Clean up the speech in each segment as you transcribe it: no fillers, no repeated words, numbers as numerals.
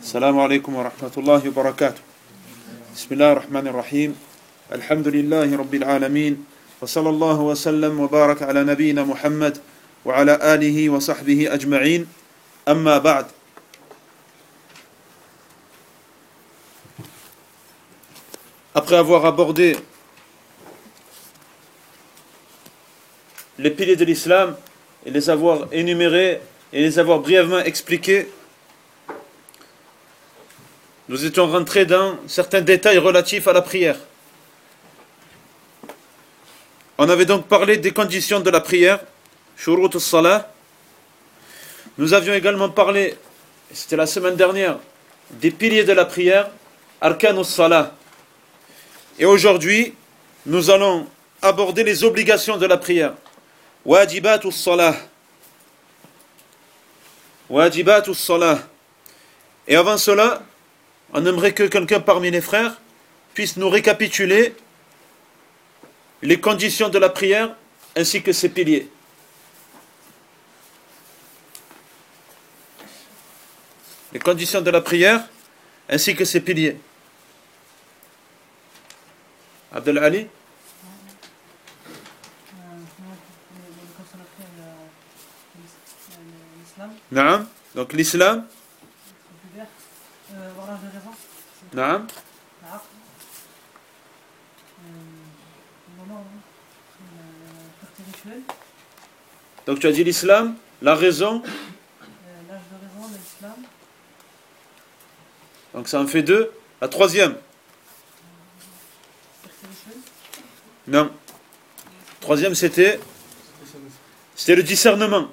السلام عليكم ورحمة الله وبركاته. بسم الله الرحمن الرحيم. الحمد لله رب العالمين، وصلى الله وسلم وبارك على نبينا محمد وعلى آله وصحبه أجمعين. أما بعد. Après avoir abordé les piliers de l'islam et les avoir énumérés et les avoir brièvement expliqués, nous étions rentrés dans certains détails relatifs à la prière. On avait donc parlé des conditions de la prière, shurut as-salah. Nous avions également parlé, c'était la semaine dernière, des piliers de la prière, arkan as-salah. Et aujourd'hui, nous allons aborder les obligations de la prière, wajibat as-salah. Wajibat as-salah. Et avant cela, on aimerait que quelqu'un parmi les frères puisse nous récapituler les conditions de la prière ainsi que ses piliers. Les conditions de la prière ainsi que ses piliers. Abdel Ali. Naam. Donc l'islam. Naam. Donc tu as dit l'islam, la raison. L'âge de raison, l'islam. Donc ça en fait deux. La troisième. Non. Troisième c'était le discernement.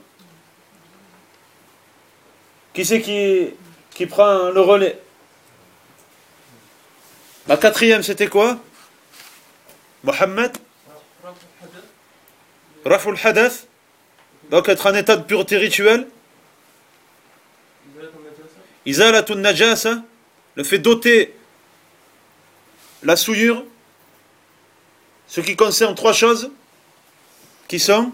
Qui c'est qui prend le relais? La quatrième c'était quoi? Mohammed. Raful Hadath. Donc être en état de pureté rituelle. Izalatun Najasa. Le fait d'ôter la souillure. Ce qui concerne trois choses. Qui sont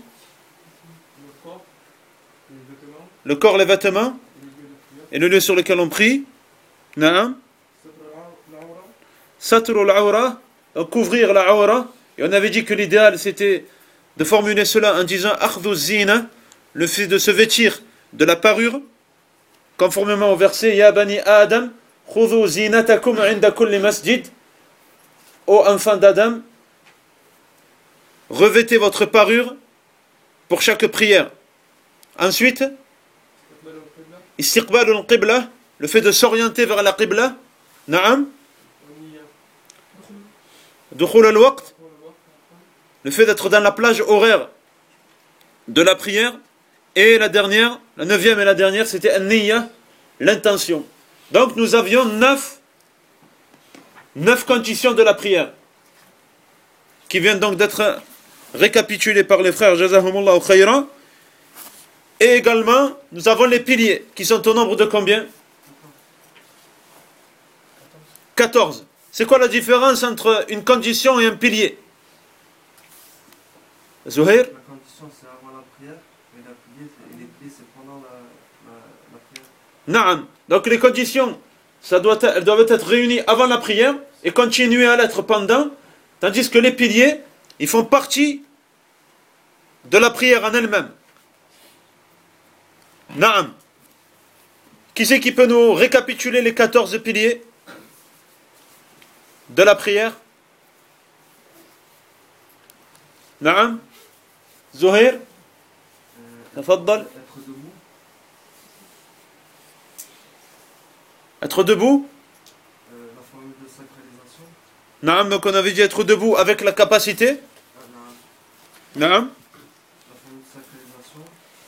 le corps, les vêtements. Et le lieu sur lequel on prie. Naam. Satrul Awra. Donc couvrir la Awra. Et on avait dit que l'idéal c'était de formuler cela en disant akhdhu zina, le fait de se vêtir de la parure, conformément au verset Ya bani Adam, khudhu zinatakum inda kulli masjid. Ô enfants d'Adam, revêtez votre parure pour chaque prière. Ensuite, istiqbalul qibla, le fait de s'orienter vers la qibla. Naam. Dukhul al-waqt, le fait d'être dans la plage horaire de la prière. Et la dernière, la neuvième et la dernière, c'était an-niyya, l'intention. Donc nous avions neuf conditions de la prière qui viennent donc d'être récapitulées par les frères Jazahumullahu khayran. Et également, nous avons les piliers qui sont au nombre de combien? 14. C'est quoi la différence entre une condition et un pilier? Zuhair? La condition c'est avant la prière, et les piliers c'est pendant la prière. Naam. Donc les conditions, elles doivent être réunies avant la prière et continuer à l'être pendant, tandis que les piliers, ils font partie de la prière en elle-même. Naam. Qui c'est qui peut nous récapituler les 14 piliers de la prière? Naam. Zuhair, tafaddal. Être debout. Être debout. La formule de sacralisation. Naam, donc on avait dit être debout avec la capacité. Naam. La formule de sacralisation.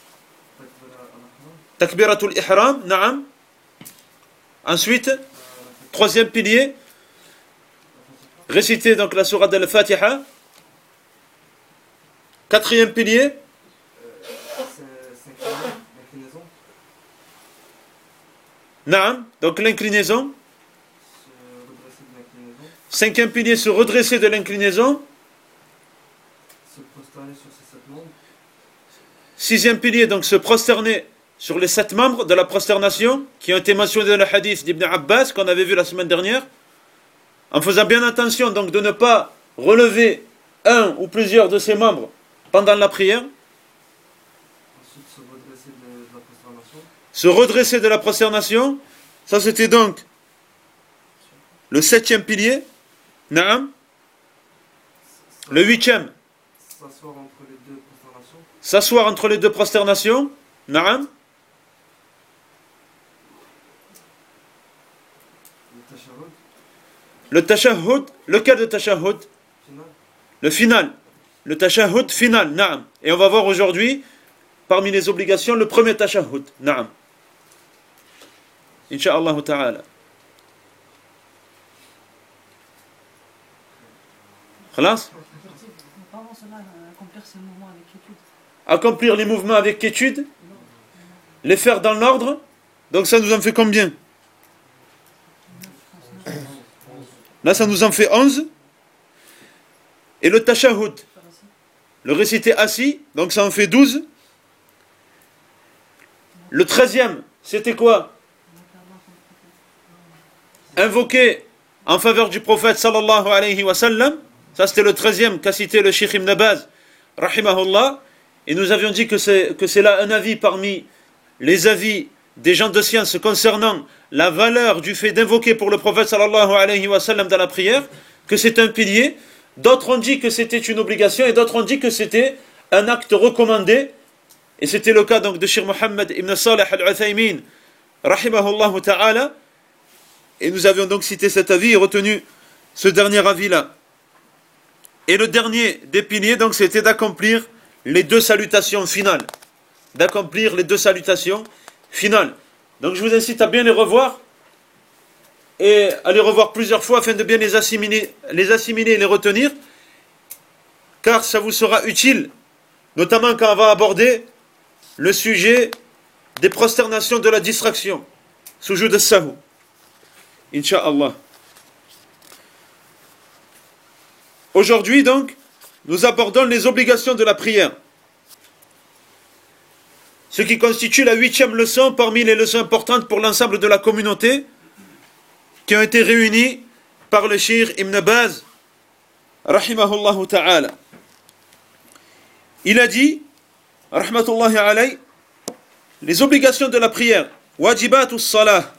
Takbiratul ihram. Naam. Ensuite, troisième pilier. Réciter donc la sourate al-Fatiha. Quatrième pilier. C'est l'inclinaison. Naam, donc l'inclinaison. Se redresser de l'inclinaison. Cinquième pilier, se redresser de l'inclinaison. Se prosterner sur ses 7 membres. Sixième pilier, donc se prosterner sur les 7 membres de la prosternation qui ont été mentionnés dans le hadith d'Ibn Abbas qu'on avait vu la semaine dernière, en faisant bien attention donc de ne pas relever un ou plusieurs de ces membres pendant la prière. Ensuite, se redresser de la prosternation. Se redresser de la prosternation, ça c'était donc le 7e pilier. Naam. Le 8e, S'asseoir entre les deux prosternations. s'asseoir entre les deux prosternations. Naam. Le tashahhud. Le tashahhud, lequel de tashahhud? Final. Le final. Le tashahhud final. Naam. Et on va voir aujourd'hui, parmi les obligations, le premier tashahhud. Naam. Inch'Allah ta'ala. Khalas? Pas avant cela, accomplir ce mouvement avec quiétude. Accomplir les mouvements avec quiétude, les faire dans l'ordre. Donc ça nous en fait combien? Là ça nous en fait 11. Et le tashahhud, le réciter assis, donc ça en fait 12. Le 13e, c'était quoi? Invoquer en faveur du prophète sallallahu alayhi wa sallam. Ça c'était le 13e qu'a cité le Cheikh Ibn Baz rahimahullah. Et nous avions dit que c'est là un avis parmi les avis des gens de science concernant la valeur du fait d'invoquer pour le prophète sallallahu alayhi wa sallam dans la prière, que c'est un pilier. D'autres ont dit que c'était une obligation et d'autres ont dit que c'était un acte recommandé. Et c'était le cas donc de Cheikh Mohammed ibn Salih al-Uthaymin rahimahullah ta'ala. Et nous avions donc cité cet avis et retenu ce dernier avis-là. Et le dernier des piliers, donc, c'était d'accomplir les 2 salutations finales. D'accomplir les 2 salutations finales. Donc, je vous incite à bien les revoir et à les revoir plusieurs fois afin de bien les assimiler et les retenir, car ça vous sera utile, notamment quand on va aborder le sujet des prosternations de la distraction. Sujoud as-sahou. Inch'Allah. Aujourd'hui, donc, nous abordons les obligations de la prière. Ce qui constitue la 8e leçon parmi les leçons importantes pour l'ensemble de la communauté qui ont été réunies par le Cheikh Ibn Baz, rahimahullah ta'ala. Il a dit, rahmatullahi alayhi, les obligations de la prière, wajibatus salah.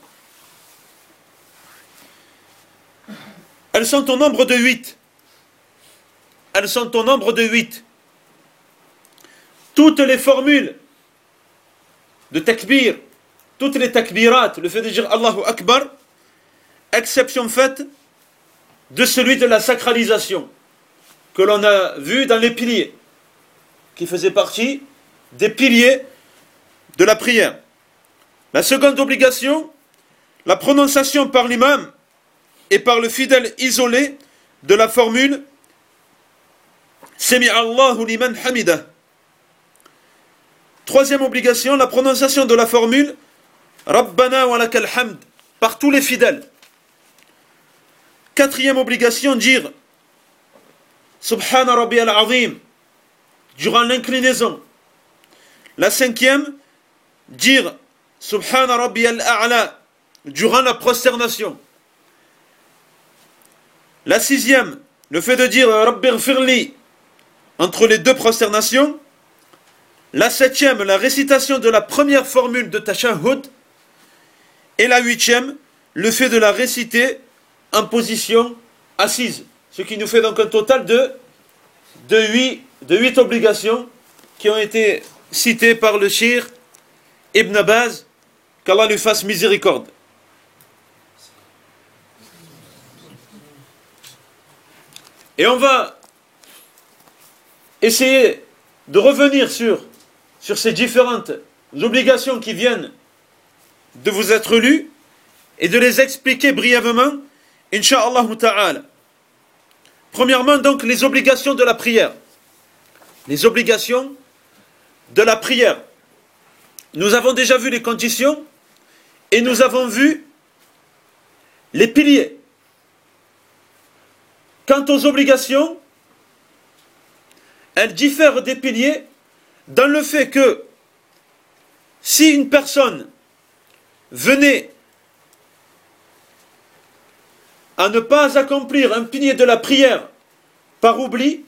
Elles sont au nombre de 8. Elles sont au nombre de 8. Toutes les formules de takbir, toutes les takbirat, le fait de dire Allahu Akbar, exception faite de celui de la sacralisation, que l'on a vu dans les piliers, qui faisait partie des piliers de la prière. La seconde obligation, la prononciation par l'imam et par le fidèle isolé de la formule Sami Allahu liman hamida. Troisième obligation, la prononciation de la formule Rabbana wa lakal hamd par tous les fidèles. Quatrième obligation, dire Subhana Rabbi al-Azim durant l'inclinaison. La cinquième, dire Subhana Rabbi al-A'la durant la prosternation. La sixième, le fait de dire Rabbi ghfirli entre les 2 prosternations. La 7e, la récitation de la première formule de tashahhud. Et la 8e, le fait de la réciter en position assise. Ce qui nous fait donc un total de 8 obligations qui ont été citées par le Cheikh Ibn Baz, qu'Allah lui fasse miséricorde. Et on va essayer de revenir sur ces différentes obligations qui viennent de vous être lues et de les expliquer brièvement, Inch'Allah ta'ala. Premièrement, donc, les obligations de la prière. Les obligations de la prière. Nous avons déjà vu les conditions et nous avons vu les piliers. Quant aux obligations, elles diffèrent des piliers dans le fait que si une personne venait à ne pas accomplir un pilier de la prière par oubli,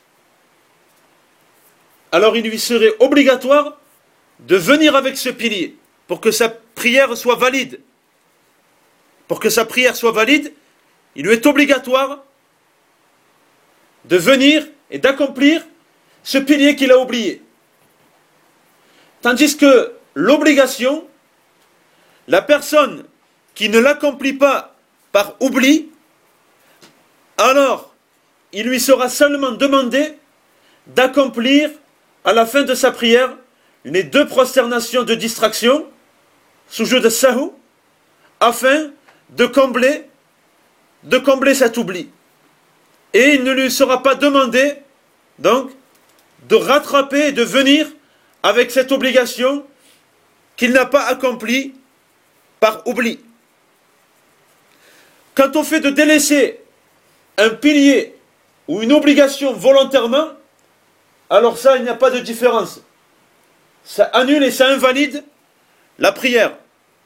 alors il lui serait obligatoire de venir avec ce pilier pour que sa prière soit valide. Pour que sa prière soit valide, il lui est obligatoire de venir et d'accomplir ce pilier qu'il a oublié. Tandis que l'obligation, la personne qui ne l'accomplit pas par oubli, alors il lui sera seulement demandé d'accomplir à la fin de sa prière les 2 prosternations de distraction, sujoud as-sahou, afin de combler cet oubli. Et il ne lui sera pas demandé, donc, de rattraper et de venir avec cette obligation qu'il n'a pas accomplie par oubli. Quant au fait de délaisser un pilier ou une obligation volontairement, alors ça, il n'y a pas de différence. Ça annule et ça invalide la prière.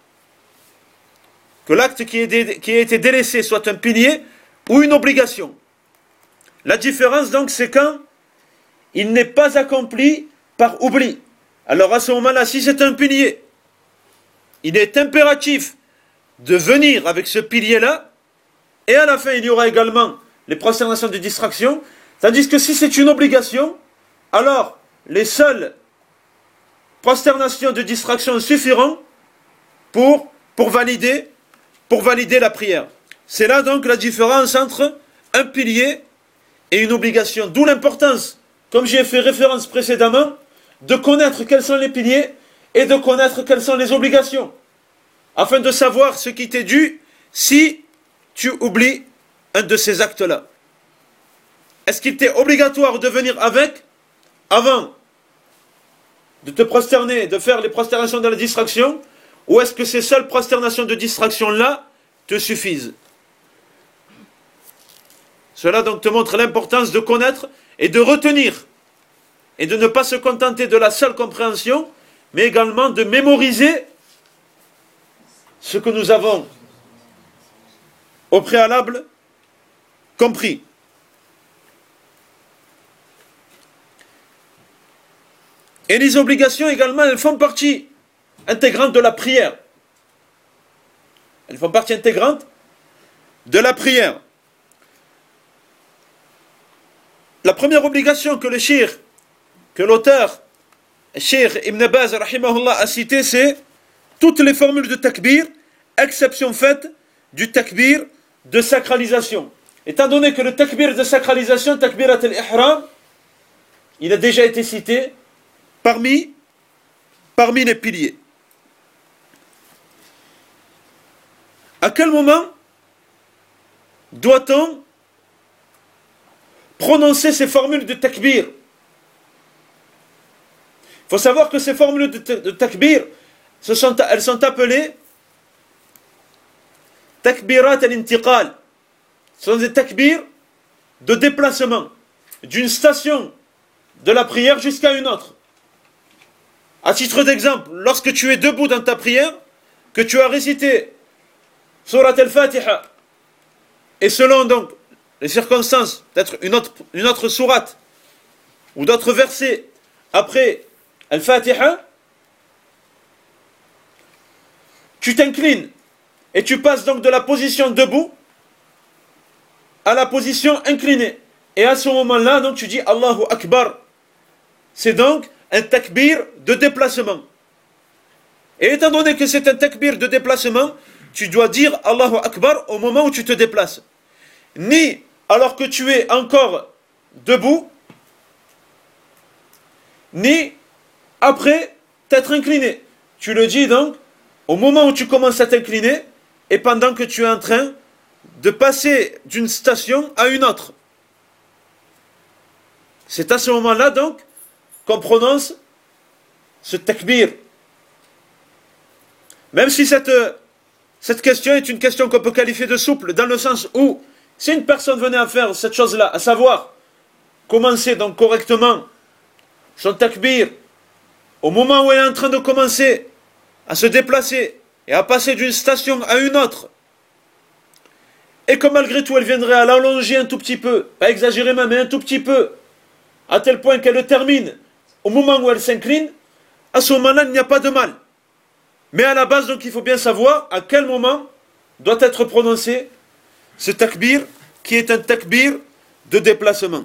Que l'acte qui a été délaissé soit un pilier ou une obligation. La différence donc, c'est quand il n'est pas accompli par oubli. Alors à ce moment-là, si c'est un pilier, il est impératif de venir avec ce pilier-là, et à la fin, il y aura également les prosternations de distraction, tandis que si c'est une obligation, alors les seules prosternations de distraction suffiront pour valider la prière. C'est là donc la différence entre un pilier et une obligation. D'où l'importance, comme j'y ai fait référence précédemment, de connaître quels sont les piliers et de connaître quelles sont les obligations, afin de savoir ce qui t'est dû si tu oublies un de ces actes-là. Est-ce qu'il t'est obligatoire de venir avec, avant de te prosterner, de faire les prosternations de la distraction, ou est-ce que ces seules prosternations de distraction-là te suffisent? Cela donc te montre l'importance de connaître et de retenir, et de ne pas se contenter de la seule compréhension, mais également de mémoriser ce que nous avons au préalable compris. Et les obligations également, elles font partie intégrante de la prière. Elles font partie intégrante de la prière. La première obligation que l'auteur, Cheikh Ibn Baz, rahimahullah, a cité, c'est toutes les formules de takbir, exception faite du takbir de sacralisation. Étant donné que le takbir de sacralisation, takbirat al-ihram, il a déjà été cité parmi les piliers. À quel moment doit-on prononcer ces formules de takbir? Il faut savoir que ces formules de takbir, elles sont appelées takbirat al-intiqal. Ce sont des takbirs de déplacement d'une station de la prière jusqu'à une autre. À titre d'exemple, lorsque tu es debout dans ta prière, que tu as récité Surat al-Fatiha, et selon donc les circonstances, peut-être une autre sourate, ou d'autres versets, après al-Fatiha, tu t'inclines, et tu passes donc de la position debout à la position inclinée. Et à ce moment-là, donc tu dis Allahu Akbar. C'est donc un takbir de déplacement. Et étant donné que c'est un takbir de déplacement, tu dois dire Allahu Akbar au moment où tu te déplaces. Ni alors que tu es encore debout, ni après t'être incliné. Tu le dis donc au moment où tu commences à t'incliner et pendant que tu es en train de passer d'une station à une autre. C'est à ce moment-là donc qu'on prononce ce takbir. Même si cette question est une question qu'on peut qualifier de souple, dans le sens où, si une personne venait à faire cette chose-là, à savoir commencer donc correctement son takbir au moment où elle est en train de commencer à se déplacer et à passer d'une station à une autre, et que malgré tout elle viendrait à l'allonger un tout petit peu, pas exagérer même, mais un tout petit peu, à tel point qu'elle le termine au moment où elle s'incline, à ce moment-là il n'y a pas de mal. Mais à la base, donc, il faut bien savoir à quel moment doit être prononcé ce takbir, qui est un takbir de déplacement.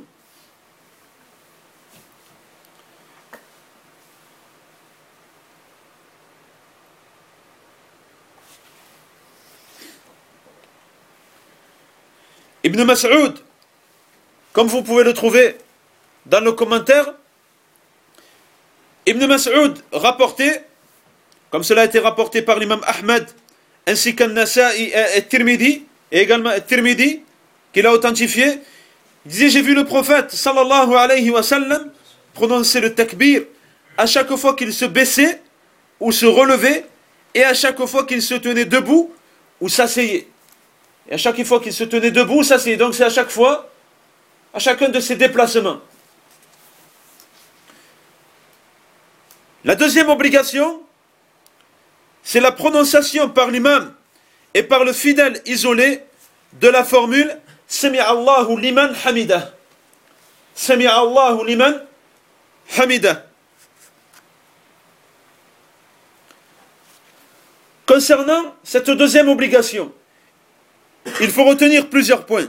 Ibn Mas'ud, comme vous pouvez le trouver dans le commentaire, Ibn Mas'ud rapportait, comme cela a été rapporté par l'imam Ahmed, ainsi qu'An-Nasa'i et Tirmidhi, et également Tirmidhi, qui l'a authentifié, il disait, j'ai vu le prophète, sallallahu alayhi wa sallam, prononcer le takbir à chaque fois qu'il se baissait ou se relevait, et à chaque fois qu'il se tenait debout ou s'asseyait. Et à chaque fois qu'il se tenait debout ou s'asseyait. Donc c'est à chaque fois, à chacun de ses déplacements. La deuxième obligation, c'est la prononciation par l'imam et par le fidèle isolé de la formule Sami'a Allahu liman hamida. Sami'a Allahu liman hamida. Concernant cette deuxième obligation, il faut retenir plusieurs points.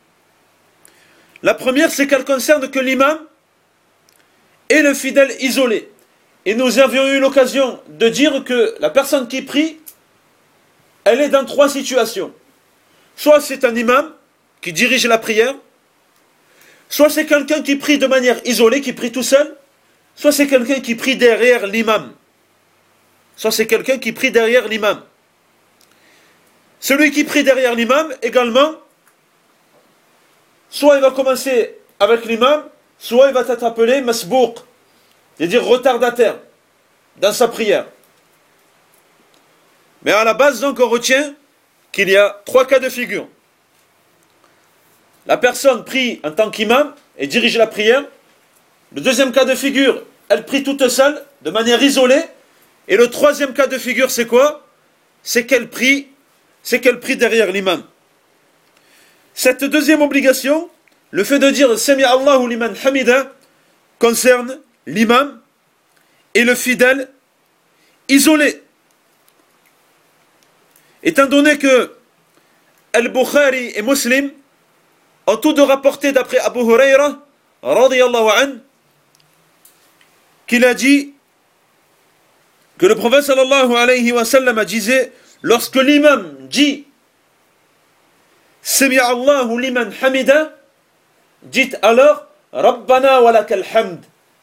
La première, c'est qu'elle concerne que l'imam et le fidèle isolé. Et nous avions eu l'occasion de dire que la personne qui prie, elle est dans trois situations. Soit c'est un imam qui dirige la prière, soit c'est quelqu'un qui prie de manière isolée, qui prie tout seul, soit c'est quelqu'un qui prie derrière l'imam. Soit c'est quelqu'un qui prie derrière l'imam. Celui qui prie derrière l'imam, également, soit il va commencer avec l'imam, soit il va être appelé masbouq, c'est-à-dire retardataire, dans sa prière. Mais à la base, donc, on retient qu'il y a trois cas de figure. La personne prie en tant qu'imam et dirige la prière. Le deuxième cas de figure, elle prie toute seule, de manière isolée. Et le troisième cas de figure, c'est quoi? C'est qu'elle prie derrière l'imam. Cette deuxième obligation, le fait de dire Sami Allahu liman hamida, concerne l'imam et le fidèle isolé. Étant donné que Al-Bukhari et Muslim ont tous deux rapporté d'après Abu Huraira, radiyallahu anhu, qu'il a dit que le prophète sallallahu alayhi wa sallam disait, lorsque l'imam dit Sami Allahu liman hamida, dites alors Rabbana wa lakal hamd.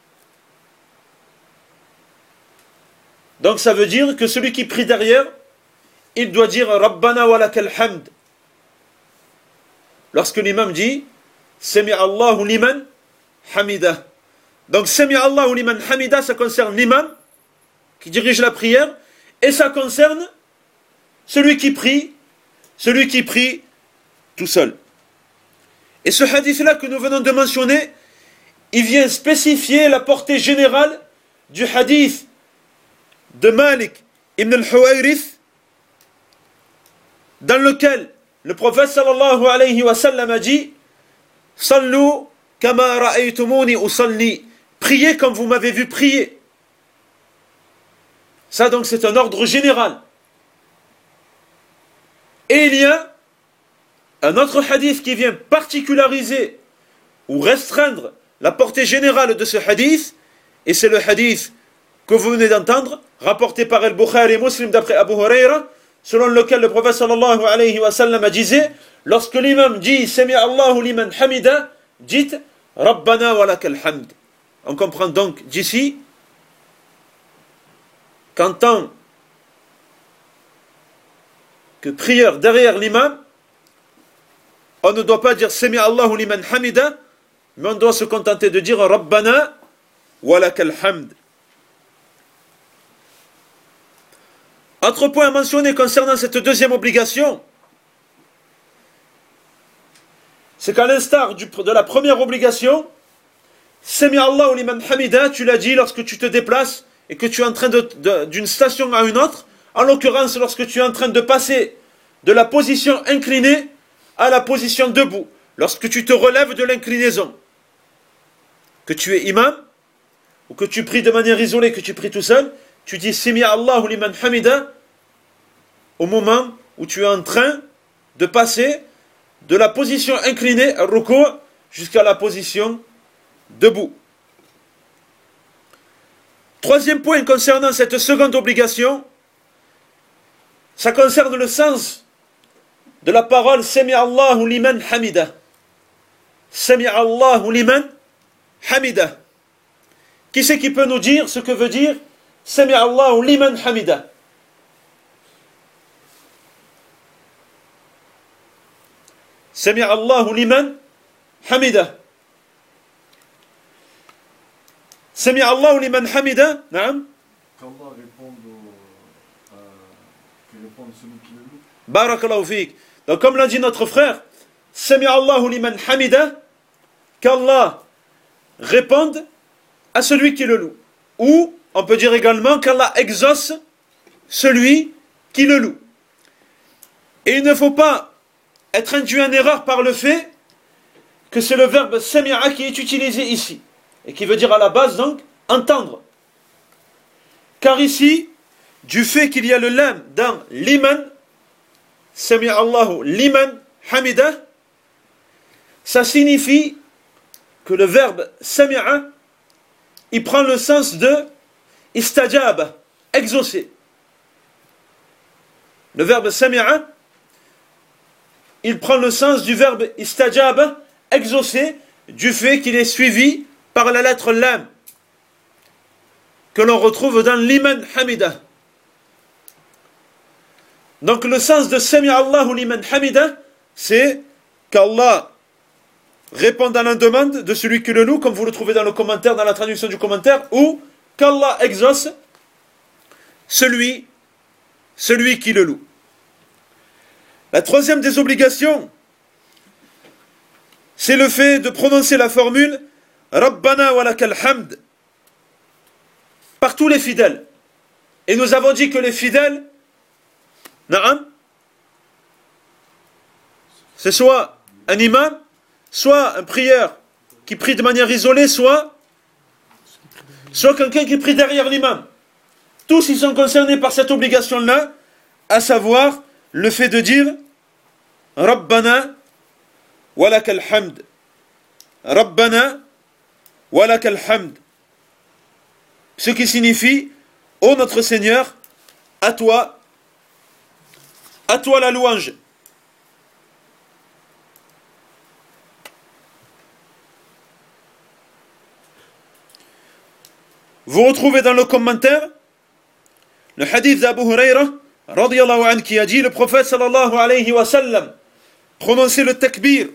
Donc ça veut dire que celui qui prie derrière, il doit dire Rabbana wa lakal hamd. Lorsque l'imam dit Sami Allahu liman hamida. Donc Sami Allahu liman hamida, ça concerne l'imam qui dirige la prière, et ça concerne celui qui prie tout seul. Et ce hadith-là que nous venons de mentionner, il vient spécifier la portée générale du hadith de Malik ibn al-Huwayrith, dans lequel le prophète sallallahu alayhi wa sallam a dit Sallu kama ra'aytumuni usalli, priez comme vous m'avez vu prier. Ça donc c'est un ordre général. Et il y a un autre hadith qui vient particulariser ou restreindre la portée générale de ce hadith, et c'est le hadith que vous venez d'entendre, rapporté par Al-Bukhari et Muslim d'après Abu Huraira, selon lequel le prophète sallallahu alayhi wa sallam disait, lorsque l'imam dit Sami Allahu liman hamida, dites Rabbana wa lakal hamd. On comprend donc d'ici qu'en tant que prieur derrière l'imam, on ne doit pas dire Sami Allahu liman hamida, mais on doit se contenter de dire Rabbana wa lakal hamd. Autre point à mentionner concernant cette deuxième obligation, c'est qu'à l'instar de la première obligation, Sami Allahu liman hamida, tu l'as dit lorsque tu te déplaces et que tu es en train d'une station à une autre, en l'occurrence lorsque tu es en train de passer de la position inclinée à la position debout, lorsque tu te relèves de l'inclinaison, que tu es imam, ou que tu pries de manière isolée, que tu pries tout seul, tu dis Sami Allahu liman hamida au moment où tu es en train de passer de la position inclinée, ruku', jusqu'à la position debout. Troisième point concernant cette seconde obligation, ça concerne le sens de la parole Sami Allahu liman hamida. Sami Allahu liman hamida. Qui c'est qui peut nous dire ce que veut dire Sami Allahu liman hamida? Sami Allahu liman hamida. Sami Allahu liman hamida. Naam. Qu'Allah réponde celui qui le loue. Barakallahu fik. Donc comme l'a dit notre frère, Sami Allahu liman hamida, qu'Allah réponde à celui qui le loue. Ou on peut dire également qu'Allah exauce celui qui le loue. Et il ne faut pas être induit en erreur par le fait que c'est le verbe sami'a qui est utilisé ici. Et qui veut dire à la base donc entendre. Car ici, du fait qu'il y a le lam dans liman, sami'a Allahu liman hamida, ça signifie que le verbe sami'a, il prend le sens de istajab, exaucer. Le verbe sami'a, il prend le sens du verbe istajab, exaucer, du fait qu'il est suivi par la lettre lam, que l'on retrouve dans liman hamida. Donc le sens de Sami Allahu liman hamida, c'est qu'Allah répond à la demande de celui qui le loue, comme vous le trouvez dans le commentaire, dans la traduction du commentaire, ou qu'Allah exauce celui qui le loue. La troisième des obligations, c'est le fait de prononcer la formule Rabbana wa lakal hamd par tous les fidèles. Et nous avons dit que les fidèles, na'am, c'est soit un imam, soit un prieur qui prie de manière isolée, soit quelqu'un qui prie derrière l'imam. Tous ils sont concernés par cette obligation-là, à savoir le fait de dire Rabbana wa lakal hamd. Rabbana wa lakal hamd. Ce qui signifie, ô notre Seigneur, à toi la louange. Vous retrouvez dans le commentaire le hadith d'Abu Huraira radiyallahu anhu qui a dit le prophète sallallahu alayhi wa sallam prononçait le takbir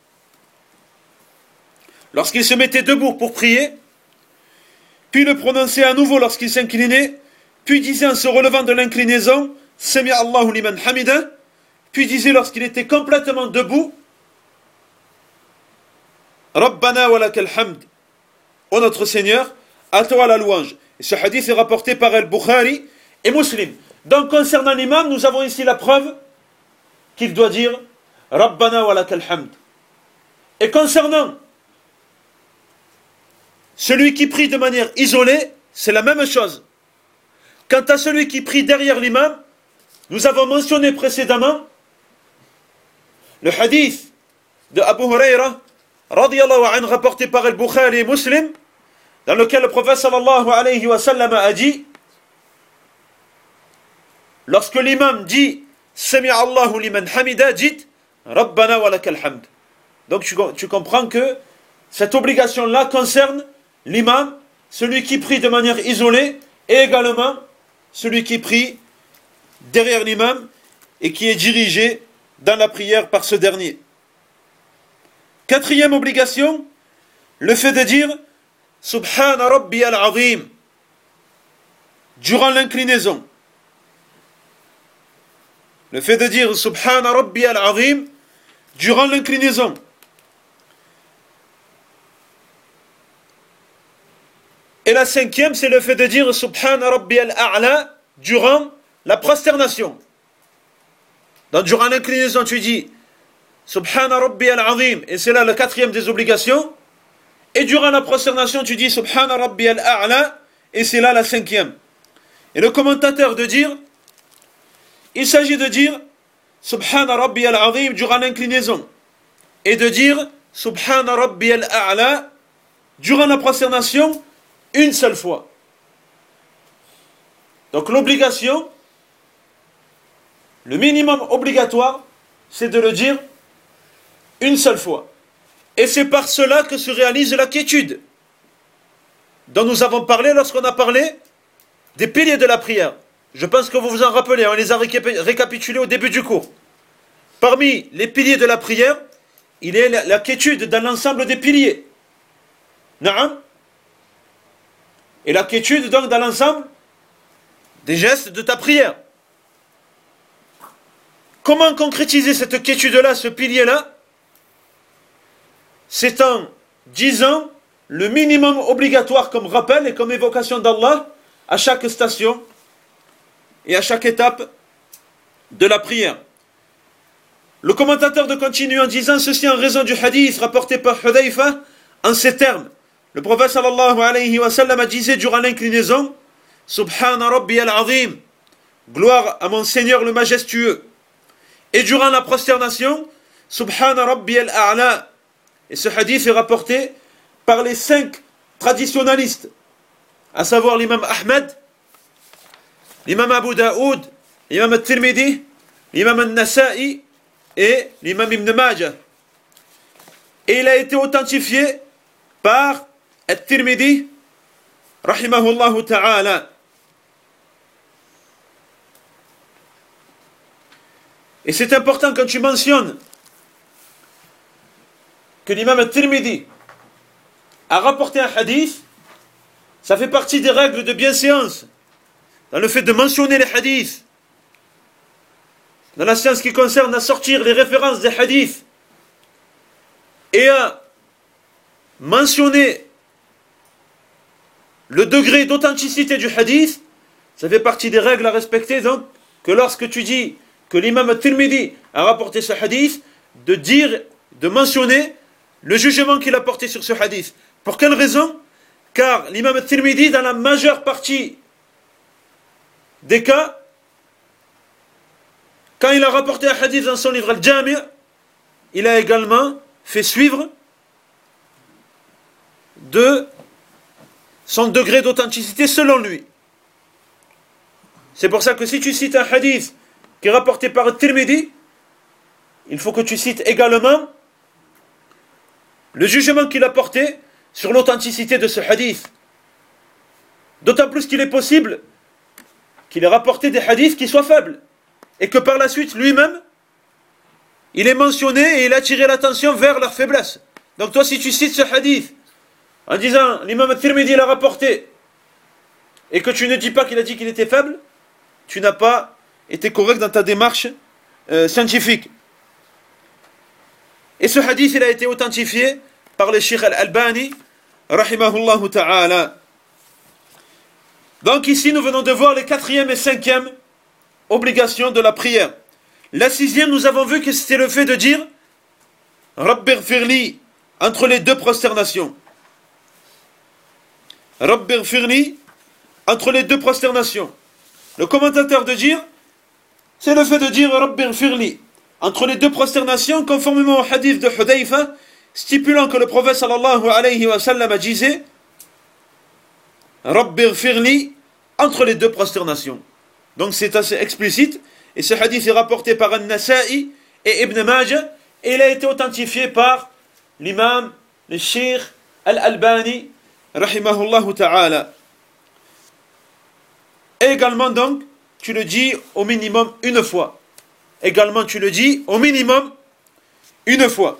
lorsqu'il se mettait debout pour prier, puis le prononçait à nouveau lorsqu'il s'inclinait, puis disait en se relevant de l'inclinaison Sami Allahu liman hamida, puis disait lorsqu'il était complètement debout Rabbana wa lakal hamd, ô notre Seigneur, à toi la louange. Et ce hadith est rapporté par Al-Bukhari et Muslim. Donc concernant l'imam, nous avons ici la preuve qu'il doit dire Rabbana wa lakal hamd. Et concernant celui qui prie de manière isolée, c'est la même chose. Quant à celui qui prie derrière l'imam, nous avons mentionné précédemment le hadith de Abu Huraira radiyallahu anhu rapporté par Al-Bukhari et Muslim, dans lequel le prophète sallallahu alayhi wa sallam a dit, lorsque l'imam dit Sami Allahu liman hamida, dites Rabbana wa lakal hamd. Donc tu comprends que cette obligation-là concerne l'imam, celui qui prie de manière isolée, et également celui qui prie derrière l'imam et qui est dirigé dans la prière par ce dernier. Quatrième obligation, le fait de dire Subhana Rabbi al-Azim durant l'inclinaison. Le fait de dire Subhana Rabbi al-Azim durant l'inclinaison. Et la cinquième, c'est le fait de dire Subhana Rabbi al-A'la durant la prosternation. Donc durant l'inclinaison, tu dis Subhana Rabbi al-Azim, et c'est là la quatrième des obligations. Et durant la prosternation, tu dis Subhana Rabbi al-A'la, et c'est là la cinquième. Et le commentateur de dire, il s'agit de dire Subhana Rabbi al-Azim durant l'inclinaison, et de dire Subhana Rabbi al-A'la durant la prosternation une seule fois. Donc l'obligation, le minimum obligatoire, c'est de le dire une seule fois. Et c'est par cela que se réalise la quiétude, dont nous avons parlé lorsqu'on a parlé des piliers de la prière. Je pense que vous vous en rappelez, on les a récapitulés au début du cours. Parmi les piliers de la prière, il est la quiétude dans l'ensemble des piliers. Na'am. Et la quiétude donc dans l'ensemble des gestes de ta prière. Comment concrétiser cette quiétude-là, ce pilier-là? C'est en disant le minimum obligatoire comme rappel et comme évocation d'Allah à chaque station et à chaque étape de la prière. Le commentateur de continuer en disant ceci en raison du hadith rapporté par Hudayfa en ces termes. Le prophète sallallahu alayhi wa sallam disait durant l'inclinaison Subhana Rabbi al-Azim, gloire à mon Seigneur le majestueux. Et durant la prosternation Subhana Rabbi al-A'la. Et ce hadith est rapporté par les 5 traditionalistes, à savoir l'imam Ahmed, l'imam Abu Daoud, l'imam al-Tirmidhi, l'imam al-Nasa'i et l'imam Ibn Majah. Et il a été authentifié par al-Tirmidhi, rahimahullah ta'ala. Et c'est important quand tu mentionnes que l'imam al-Tirmidhi a rapporté un hadith, ça fait partie des règles de bienséance, dans le fait de mentionner les hadiths, dans la science qui concerne à sortir les références des hadiths, et à mentionner le degré d'authenticité du hadith, ça fait partie des règles à respecter, donc, que lorsque tu dis que l'imam al-Tirmidhi a rapporté ce hadith, de dire, de mentionner le jugement qu'il a porté sur ce hadith. Pour quelle raison? Car l'imam al-Tirmidhi, dans la majeure partie des cas, quand il a rapporté un hadith dans son livre Al-Jami', il a également fait suivre de son degré d'authenticité selon lui. C'est pour ça que si tu cites un hadith qui est rapporté par Al-Tirmidhi, il faut que tu cites également le jugement qu'il a porté sur l'authenticité de ce hadith. D'autant plus qu'il est possible qu'il ait rapporté des hadiths qui soient faibles, et que par la suite, lui-même, il est mentionné et il a attiré l'attention vers leur faiblesse. Donc toi, si tu cites ce hadith, en disant, l'imam al-Tirmidhi l'a rapporté, et que tu ne dis pas qu'il a dit qu'il était faible, tu n'as pas été correct dans ta démarche scientifique. Et ce hadith, il a été authentifié par le Cheikh Al-Albani, rahimahullah ta'ala. Donc ici, nous venons de voir les 4e et 5e obligations de la prière. La 6e, nous avons vu que c'était le fait de dire Rabbighfirli entre les 2 prosternations. Rabbighfirli entre les 2 prosternations. Le commentateur de dire, c'est le fait de dire Rabbighfirli entre les 2 prosternations, conformément au hadith de Hudayfa, stipulant que le prophète sallallahu alayhi wa sallam disait Rabbighfirli entre les 2 prosternations. Donc c'est assez explicite, et ce hadith est rapporté par An-Nasa'i et Ibn Majah, et il a été authentifié par l'imam, le Cheikh Al-Albani, rahimahullahu ta'ala. Et également donc, tu le dis au minimum une fois. Également, tu le dis au minimum une fois.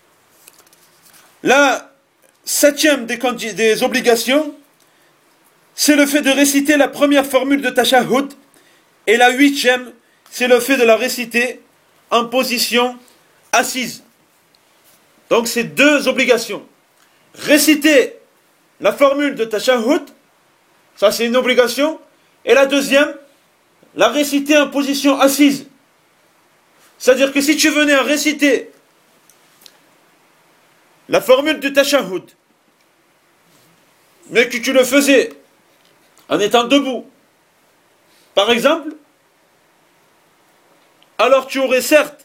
La 7e des obligations, c'est le fait de réciter la première formule de tashahhud, et la 8e, c'est le fait de la réciter en position assise. Donc c'est 2 obligations. Réciter la formule de tashahhud Ça, c'est une obligation. Et la deuxième, la réciter en position assise. C'est-à-dire que si tu venais à réciter la formule du tashahhud, mais que tu le faisais en étant debout, par exemple, alors tu aurais certes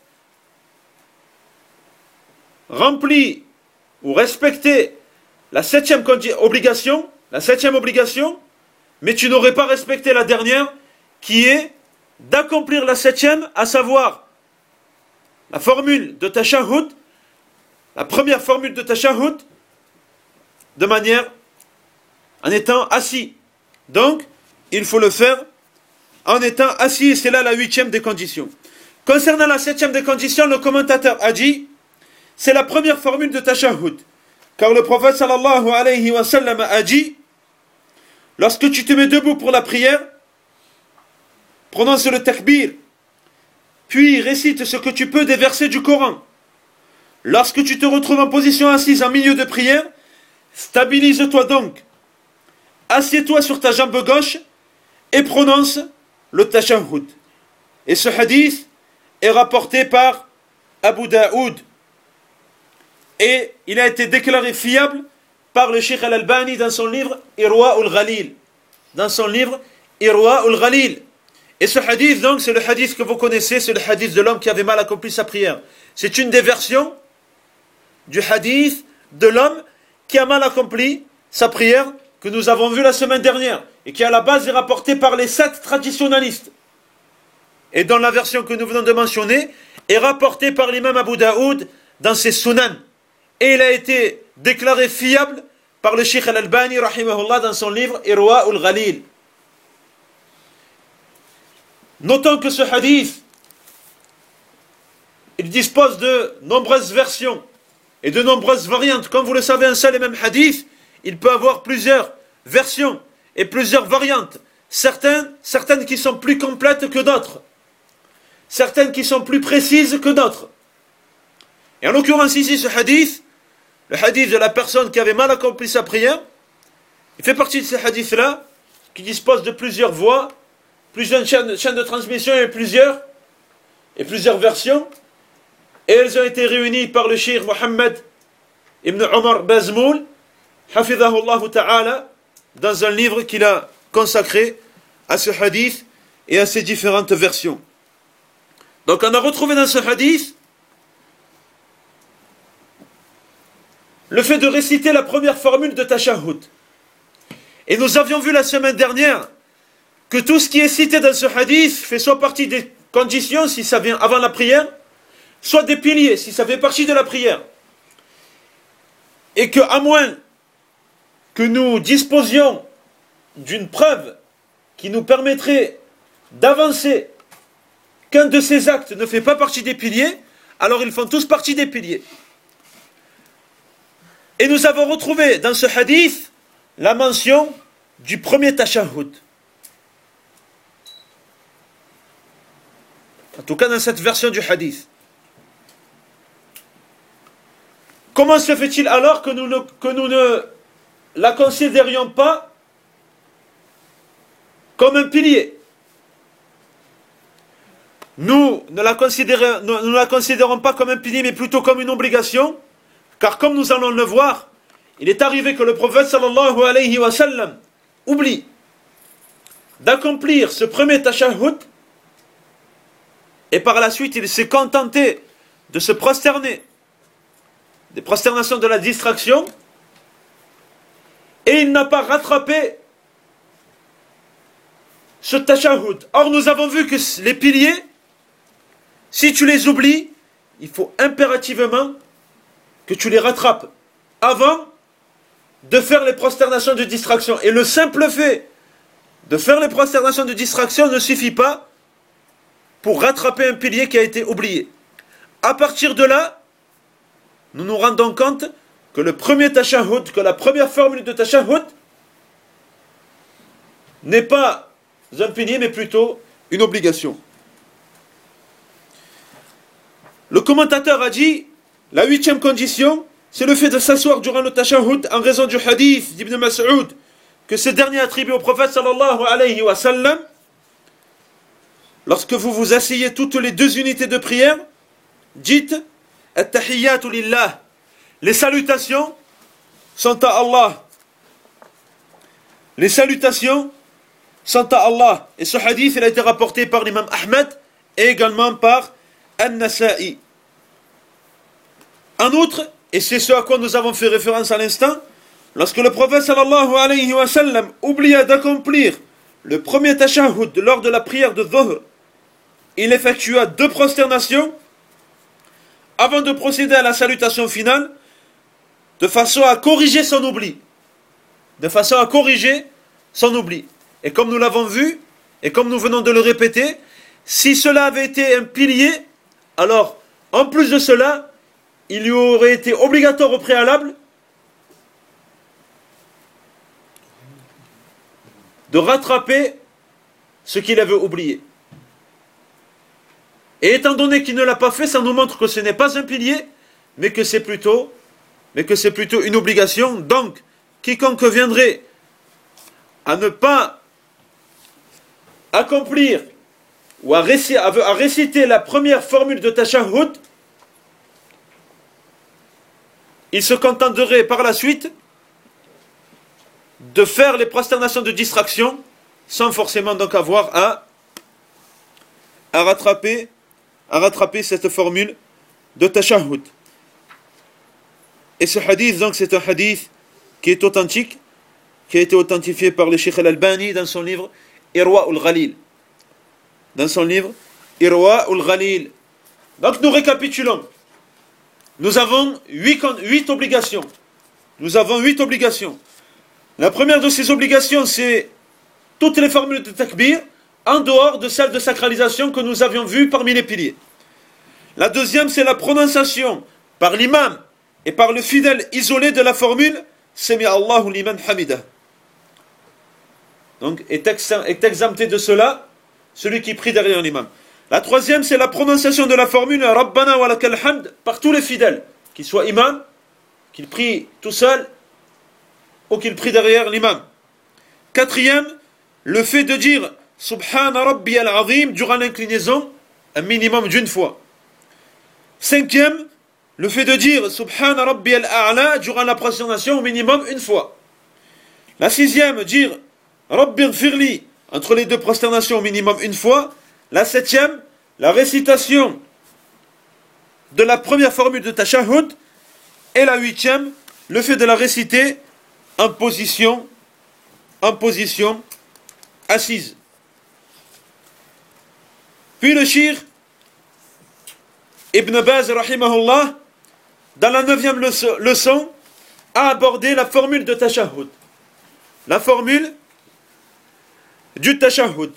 rempli ou respecté la septième obligation, mais tu n'aurais pas respecté la dernière, qui est d'accomplir la septième, à savoir la formule de tashahhud, la première formule de tashahhud, de manière en étant assis. Donc, il faut le faire en étant assis, et c'est là la huitième des conditions. Concernant la septième des conditions, le commentateur a dit, c'est la première formule de tashahhud. Car le prophète sallallahu alayhi wa sallam a dit, lorsque tu te mets debout pour la prière, prononce le takbir, puis récite ce que tu peux des versets du Coran. Lorsque tu te retrouves en position assise en milieu de prière, stabilise-toi donc. Assieds-toi sur ta jambe gauche et prononce le tashahhud. Et ce hadith est rapporté par Abu Daoud. Et il a été déclaré fiable par le Cheikh Al-Albani dans son livre Irwa al-Ghalil. Dans son livre Irwa al-Ghalil. Et ce hadith, donc, c'est le hadith que vous connaissez, c'est le hadith de l'homme qui avait mal accompli sa prière. C'est une des versions du hadith de l'homme qui a mal accompli sa prière que nous avons vu la semaine dernière et qui à la base est rapporté par les 7 traditionalistes. Et dont la version que nous venons de mentionner est rapportée par l'imam Abu Daoud dans ses sunan. Et il a été déclaré fiable par le Cheikh Al-Albani rahimahullah dans son livre Irwa al-Ghalil. Notons que ce hadith, il dispose de nombreuses versions et de nombreuses variantes. Comme vous le savez, un seul et même hadith, il peut avoir plusieurs versions et plusieurs variantes. Certaines qui sont plus complètes que d'autres. Certaines qui sont plus précises que d'autres. Et en l'occurrence ici, ce hadith, le hadith de la personne qui avait mal accompli sa prière, il fait partie de ces hadiths-là qui disposent de plusieurs voies, plusieurs chaînes de transmission et plusieurs versions. Et elles ont été réunies par le cheikh Mohammed ibn Omar Bazmoul, hafidhahullah ta'ala, dans un livre qu'il a consacré à ce hadith et à ses différentes versions. Donc on a retrouvé dans ce hadith le fait de réciter la première formule de tashahhud. Et nous avions vu la semaine dernière que tout ce qui est cité dans ce hadith fait soit partie des conditions, si ça vient avant la prière, soit des piliers, si ça fait partie de la prière. Et que, à moins que nous disposions d'une preuve qui nous permettrait d'avancer qu'un de ces actes ne fait pas partie des piliers, alors ils font tous partie des piliers. Et nous avons retrouvé dans ce hadith la mention du premier tashahhud. En tout cas dans cette version du hadith. Comment se fait-il alors que nous ne la considérions pas comme un pilier? Nous ne la considérons pas comme un pilier, mais plutôt comme une obligation, car comme nous allons le voir, il est arrivé que le prophète sallallahu alayhi wa sallam oublie d'accomplir ce premier tashahhud, et par la suite il s'est contenté de se prosterner, des prosternations de la distraction, et il n'a pas rattrapé ce tashahhud. Or nous avons vu que les piliers, si tu les oublies, il faut impérativement que tu les rattrapes avant de faire les prosternations de distraction. Et le simple fait de faire les prosternations de distraction ne suffit pas pour rattraper un pilier qui a été oublié. À partir de là, nous nous rendons compte que le premier tashahhud, que la première formule de tashahhud n'est pas un pilier mais plutôt une obligation. Le commentateur a dit, la 8e condition, c'est le fait de s'asseoir durant le tashahhud en raison du hadith d'Ibn Mas'ud que ce dernier attribue au prophète sallallahu alayhi wa sallam, lorsque vous vous asseyez toutes les deux unités de prière, dites At-tahiyyatu lillah. Les salutations sont à Allah. Les salutations sont à Allah. Et ce hadith, il a été rapporté par l'imam Ahmed et également par An-Nasa'i. En outre, et c'est ce à quoi nous avons fait référence à l'instant, lorsque le prophète sallallahu alayhi wa sallam oublia d'accomplir le premier tashahhud lors de la prière de Dhuhr, il effectua 2 prosternations avant de procéder à la salutation finale, de façon à corriger son oubli. De façon à corriger son oubli. Et comme nous l'avons vu, et comme nous venons de le répéter, si cela avait été un pilier, alors, en plus de cela, il lui aurait été obligatoire au préalable de rattraper ce qu'il avait oublié. Et étant donné qu'il ne l'a pas fait, ça nous montre que ce n'est pas un pilier, mais que c'est plutôt une obligation. Donc, quiconque viendrait à ne pas accomplir ou à réciter la première formule de tashahhud, il se contenterait par la suite de faire les prosternations de distraction sans forcément donc avoir à rattraper cette formule de tashahhud. Et ce hadith, donc, c'est un hadith qui est authentique, qui a été authentifié par le Cheikh Al-Albani dans son livre Irwa ul-Ghalil. Dans son livre Irwa ul-Ghalil. Donc nous récapitulons. Nous avons 8 obligations. Nous avons 8 obligations. La première de ces obligations, c'est toutes les formules de takbir, en dehors de celles de sacralisation que nous avions vues parmi les piliers. La deuxième, c'est la prononciation par l'imam et par le fidèle isolé de la formule Sami Allahu liman hamida. Donc est exempté de cela celui qui prie derrière l'imam. La troisième, c'est la prononciation de la formule Rabbana wa lakal hamd par tous les fidèles, qu'ils soient imam, qu'ils prient tout seul ou qu'ils prient derrière l'imam. Quatrième, le fait de dire Subhana Rabbi al-Azim durant l'inclinaison un minimum d'une fois. Cinquième, le fait de dire Subhana Rabbi al-A'la durant la prosternation au minimum une fois. La sixième, dire Rabbi ghfirli entre les 2 prosternations au minimum une fois. La septième, la récitation de la première formule de tashahhud. Et la huitième, le fait de la réciter en position assise. Puis le Cheikh Ibn Baz rahimahullah, dans la 9e leçon, a abordé la formule de tashahhud. La formule du tashahhud.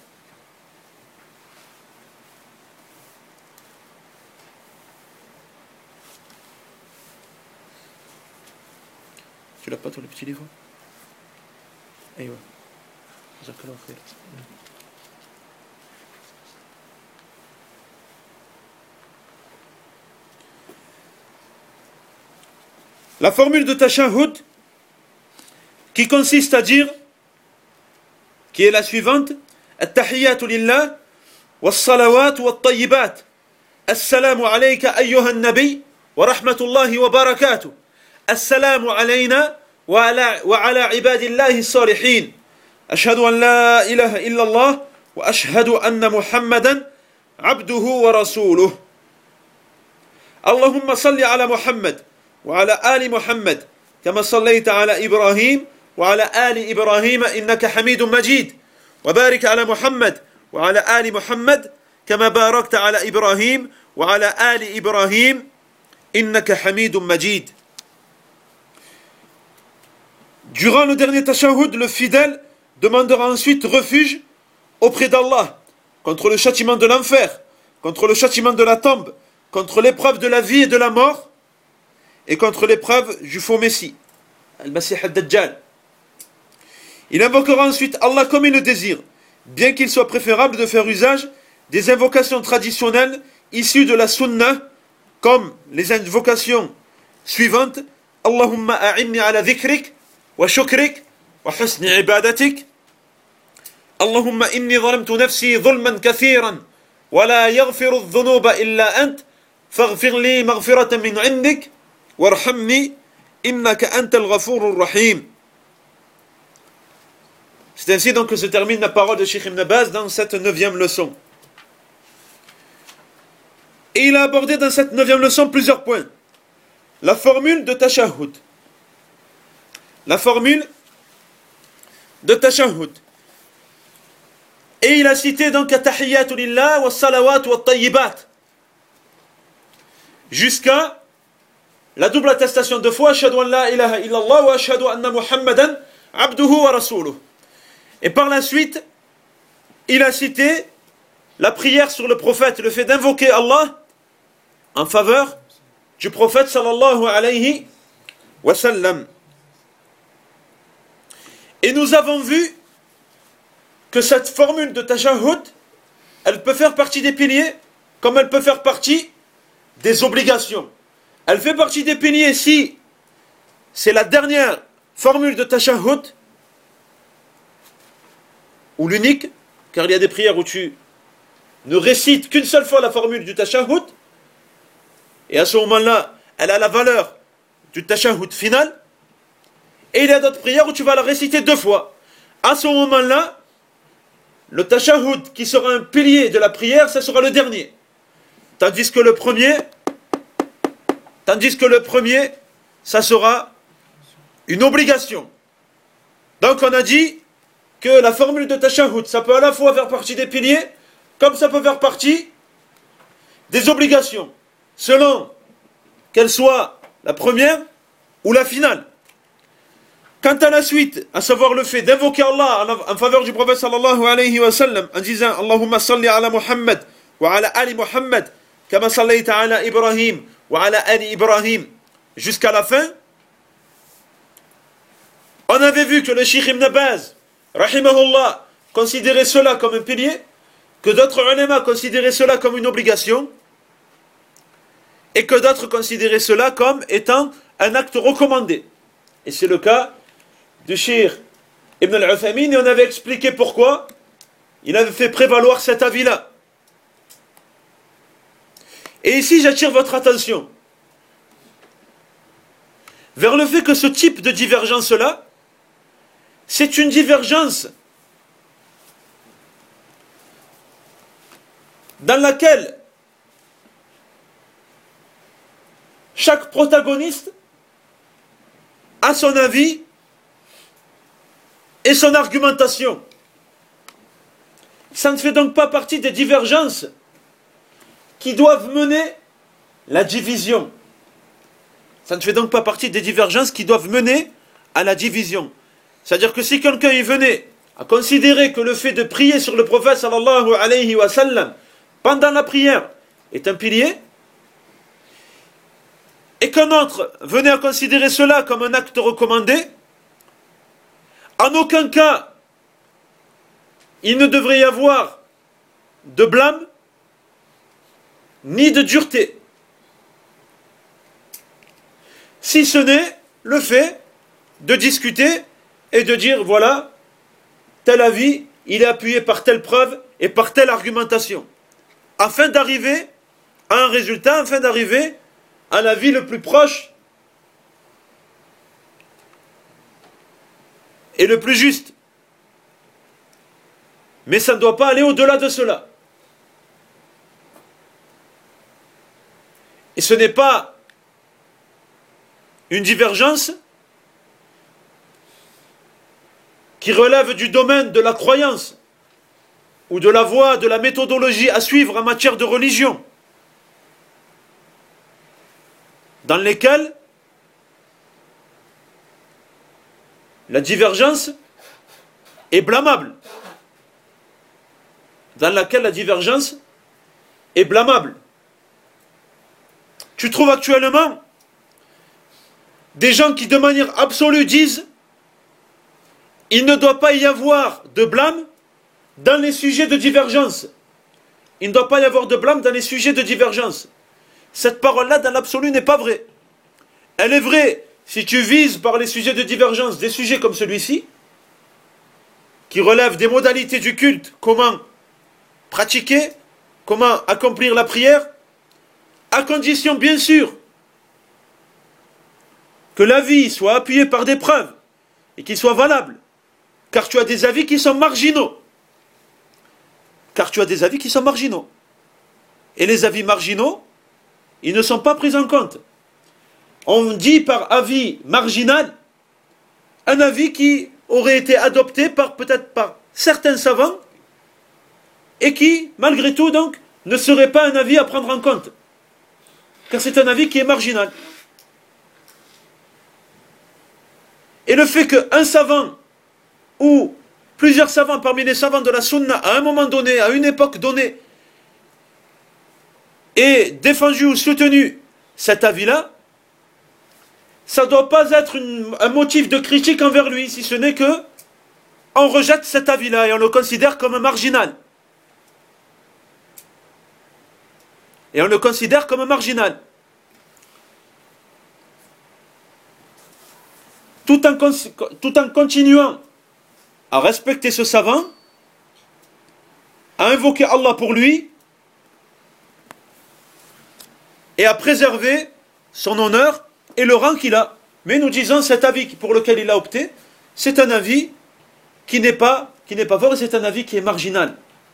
Tu l'as pas toi le petit livre? Aïwa. Jazakallah khair. La formule de tashahhud qui consiste à dire, qui est la suivante, At-tahiyyatu lillah was-salawat wat-tayyibat. Assalamu alayka ayyuha an-nabi wa rahmatullahi wa barakatuh. Assalamu alayna wa ala ibadillahi as-salihin. Ashhadu an la ilaha illa Allah wa ashhadu anna Muhammadan abduhu wa rasuluh. Allahumma salli ala Muhammad وعلى آل محمد كما صليت على إبراهيم وعلى آل إبراهيم إنك حميد مجيد وبارك على محمد وعلى آل محمد كما باركت على إبراهيم وعلى آل إبراهيم إنك حميد مجيد. Durant le dernier tashahhud, le fidèle demandera ensuite refuge auprès d'Allah contre le châtiment de l'enfer, contre le châtiment de la tombe, contre l'épreuve de la vie et de la mort, et contre l'épreuve du faux Messie, Al-Masih al-Dajjal. Il invoquera ensuite Allah comme il le désire, bien qu'il soit préférable de faire usage des invocations traditionnelles issues de la Sunna, comme les invocations suivantes Allahumma a'inni ala dhikrik wa shukrik وحسن عبادتك اللهم إني ظلمت نفسي ظلما كثيرا ولا يغفر الذنوب إلا أنت فاغفر لي مغفرة من عندك وارحمني إنك أنت الغفور الرحيم. C'est ainsi donc que se termine la parole de Cheikh Ibn Baz dans cette 9e leçon. Et il a abordé dans cette 9e leçon plusieurs points. La formule de tashahhud. La formule de tashahhud. Et il a cité donc Tahiyyatu lillah wa salawat wa tayyibat. Jusqu'à la double attestation de foi, Ashhadu an la ilaha illallah wa ashhadu anna Muhammadan abduhu wa rasuluh. Et par la suite, il a cité la prière sur le prophète, le fait d'invoquer Allah en faveur du prophète sallallahu alayhi wa sallam. Et nous avons vu que cette formule de tashahhud, elle peut faire partie des piliers, comme elle peut faire partie des obligations. Elle fait partie des piliers si c'est la dernière formule de tashahhud, ou l'unique, car il y a des prières où tu ne récites qu'une seule fois la formule du tashahhud, et à ce moment-là, elle a la valeur du tashahhud final, et il y a d'autres prières où tu vas la réciter 2 fois. À ce moment-là, le tashahhud qui sera un pilier de la prière, ce sera le dernier. Tandis que le premier, ça sera une obligation. Donc on a dit que la formule de tashahhud, ça peut à la fois faire partie des piliers, comme ça peut faire partie des obligations, selon qu'elle soit la première ou la finale. Quant à la suite, à savoir le fait d'invoquer Allah en faveur du prophète sallallahu alayhi wa sallam, en disant Allahumma salli ala Muhammad wa ala ali Muhammad, kama sallayta ala Ibrahim wa ala ali Ibrahim, jusqu'à la fin, on avait vu que le Cheikh Ibn Baz, rahimahullah, considérait cela comme un pilier, que d'autres ulama considéraient cela comme une obligation, et que d'autres considéraient cela comme étant un acte recommandé. Et c'est le cas du Cheikh Ibn al-Uthaymin, et on avait expliqué pourquoi il avait fait prévaloir cet avis-là. Et ici, j'attire votre attention vers le fait que ce type de divergence-là, c'est une divergence dans laquelle chaque protagoniste a son avis et son argumentation. Ça ne fait donc pas partie des divergences qui doivent mener la division. Ça ne fait donc pas partie des divergences qui doivent mener à la division. C'est-à-dire que si quelqu'un y venait à considérer que le fait de prier sur le prophète sallallahu alayhi wa sallam pendant la prière est un pilier, et qu'un autre venait à considérer cela comme un acte recommandé, en aucun cas il ne devrait y avoir de blâme ni de dureté, si ce n'est le fait de discuter et de dire voilà, tel avis, il est appuyé par telle preuve et par telle argumentation, afin d'arriver à un résultat, afin d'arriver à l'avis le plus proche et le plus juste. Mais ça ne doit pas aller au-delà de cela. Et ce n'est pas une divergence qui relève du domaine de la croyance ou de la voie, de la méthodologie à suivre en matière de religion, dans lesquelles la divergence est blâmable. Dans laquelle la divergence est blâmable. Tu trouves actuellement des gens qui de manière absolue disent il ne doit pas y avoir de blâme dans les sujets de divergence. Il ne doit pas y avoir de blâme dans les sujets de divergence. Cette parole-là, dans l'absolu, n'est pas vraie. Elle est vraie si tu vises par les sujets de divergence des sujets comme celui-ci, qui relèvent des modalités du culte, comment pratiquer, comment accomplir la prière, à condition bien sûr que l'avis soit appuyé par des preuves et qu'il soit valable. Car tu as des avis qui sont marginaux. Car tu as des avis qui sont marginaux. Et les avis marginaux, ils ne sont pas pris en compte. On dit par avis marginal un avis qui aurait été adopté peut-être par certains savants et qui, malgré tout, donc, ne serait pas un avis à prendre en compte. Car c'est un avis qui est marginal. Et le fait qu'un savant ou plusieurs savants parmi les savants de la sunna à un moment donné, à une époque donnée, aient défendu ou soutenu cet avis-là, ça ne doit pas être un motif de critique envers lui, si ce n'est que on rejette cet avis-là et on le considère comme marginal. Et on le considère comme marginal. Tout en continuant à respecter ce savant, à invoquer Allah pour lui, et à préserver son honneur et le rang qu'il a. Mais nous disons cet avis pour lequel il a opté, c'est un avis qui n'est pas fort et c'est un avis qui est marginal.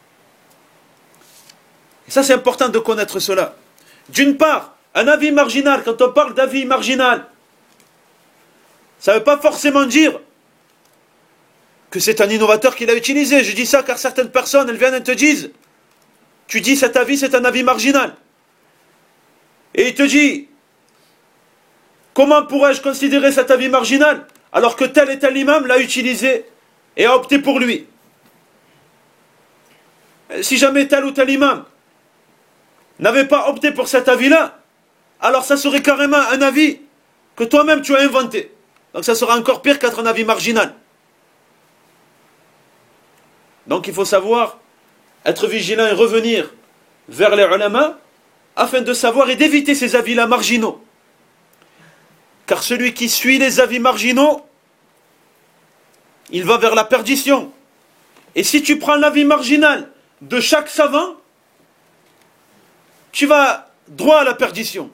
Et ça c'est important de connaître cela. D'une part, un avis marginal, quand on parle d'avis marginal, ça ne veut pas forcément dire que c'est un innovateur qui l'a utilisé. Je dis ça car certaines personnes, elles viennent et te disent, tu dis cet avis, c'est un avis marginal. Et il te dit, comment pourrais-je considérer cet avis marginal alors que tel et tel imam l'a utilisé et a opté pour lui? Si jamais tel ou tel imam n'avait pas opté pour cet avis-là, alors ça serait carrément un avis que toi-même tu as inventé. Donc ça sera encore pire qu'être un avis marginal. Donc il faut savoir être vigilant et revenir vers les ulama afin de savoir et d'éviter ces avis-là marginaux. Car celui qui suit les avis marginaux, il va vers la perdition. Et si tu prends l'avis marginal de chaque savant, tu vas droit à la perdition.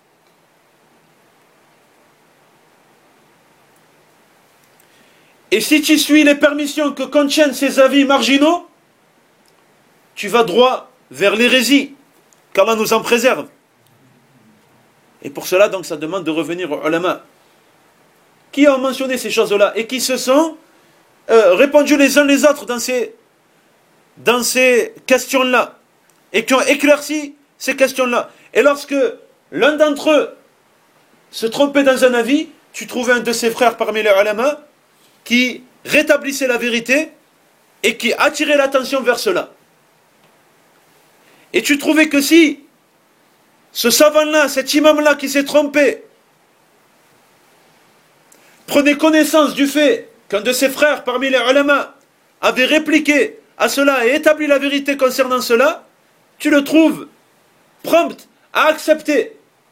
Et si tu suis les permissions que contiennent ces avis marginaux, tu vas droit vers l'hérésie, qu'Allah nous en préserve. Et pour cela, donc, ça demande de revenir aux ulama, qui ont mentionné ces choses-là et qui se sont répandus les uns les autres dans ces questions-là, et qui ont éclairci ces questions-là. Et lorsque l'un d'entre eux se trompait dans un avis, tu trouvais un de ses frères parmi les ulama qui rétablissait la vérité et qui attirait l'attention vers cela. Et tu trouvais que si ce savant-là, cet imam-là qui s'est trompé, prenait connaissance du fait qu'un de ses frères parmi les ulama avait répliqué à cela et établi la vérité concernant cela, tu le trouves prompt à accepter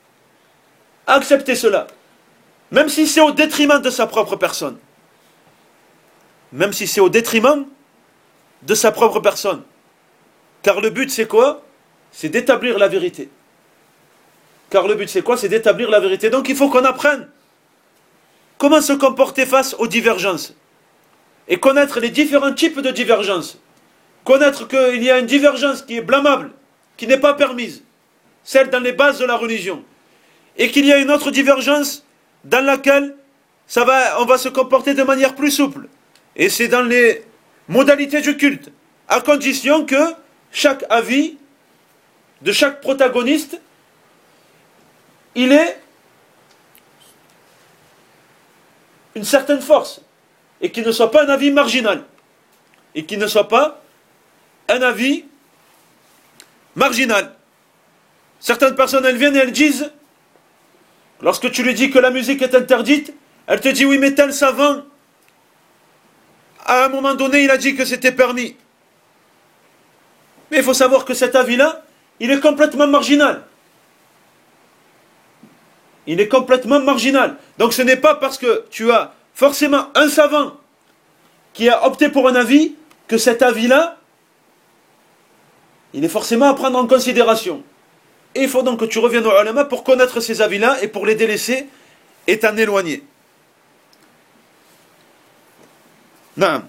cela, même si c'est au détriment de sa propre personne. Même si c'est au détriment de sa propre personne. Car le but c'est quoi? C'est d'établir la vérité. Car le but c'est quoi? C'est d'établir la vérité. Donc il faut qu'on apprenne comment se comporter face aux divergences. Et connaître les différents types de divergences. Connaître qu'il y a une divergence qui est blâmable, qui n'est pas permise. Celle dans les bases de la religion. Et qu'il y a une autre divergence dans laquelle on va se comporter de manière plus souple. Et c'est dans les modalités du culte, à condition que chaque avis de chaque protagoniste, il ait une certaine force, et qu'il ne soit pas un avis marginal, et qu'il ne soit pas un avis marginal. Certaines personnes, elles viennent et elles disent, lorsque tu lui dis que la musique est interdite, elle te dit oui mais tel savant, à un moment donné, il a dit que c'était permis. Mais il faut savoir que cet avis-là, il est complètement marginal. Il est complètement marginal. Donc ce n'est pas parce que tu as forcément un savant qui a opté pour un avis, que cet avis-là, il est forcément à prendre en considération. Et il faut donc que tu reviennes aux ulama pour connaître ces avis-là et pour les délaisser et t'en éloigner. Naam.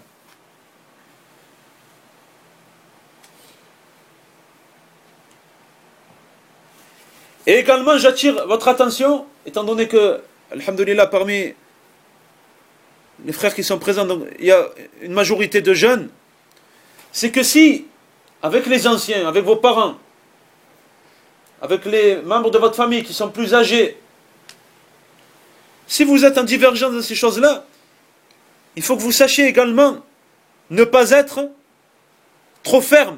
Et également, j'attire votre attention, étant donné que, alhamdoulilah, parmi les frères qui sont présents, donc, il y a une majorité de jeunes, c'est que si, avec les anciens, avec vos parents, avec les membres de votre famille qui sont plus âgés, si vous êtes en divergence de ces choses-là, il faut que vous sachiez également ne pas être trop ferme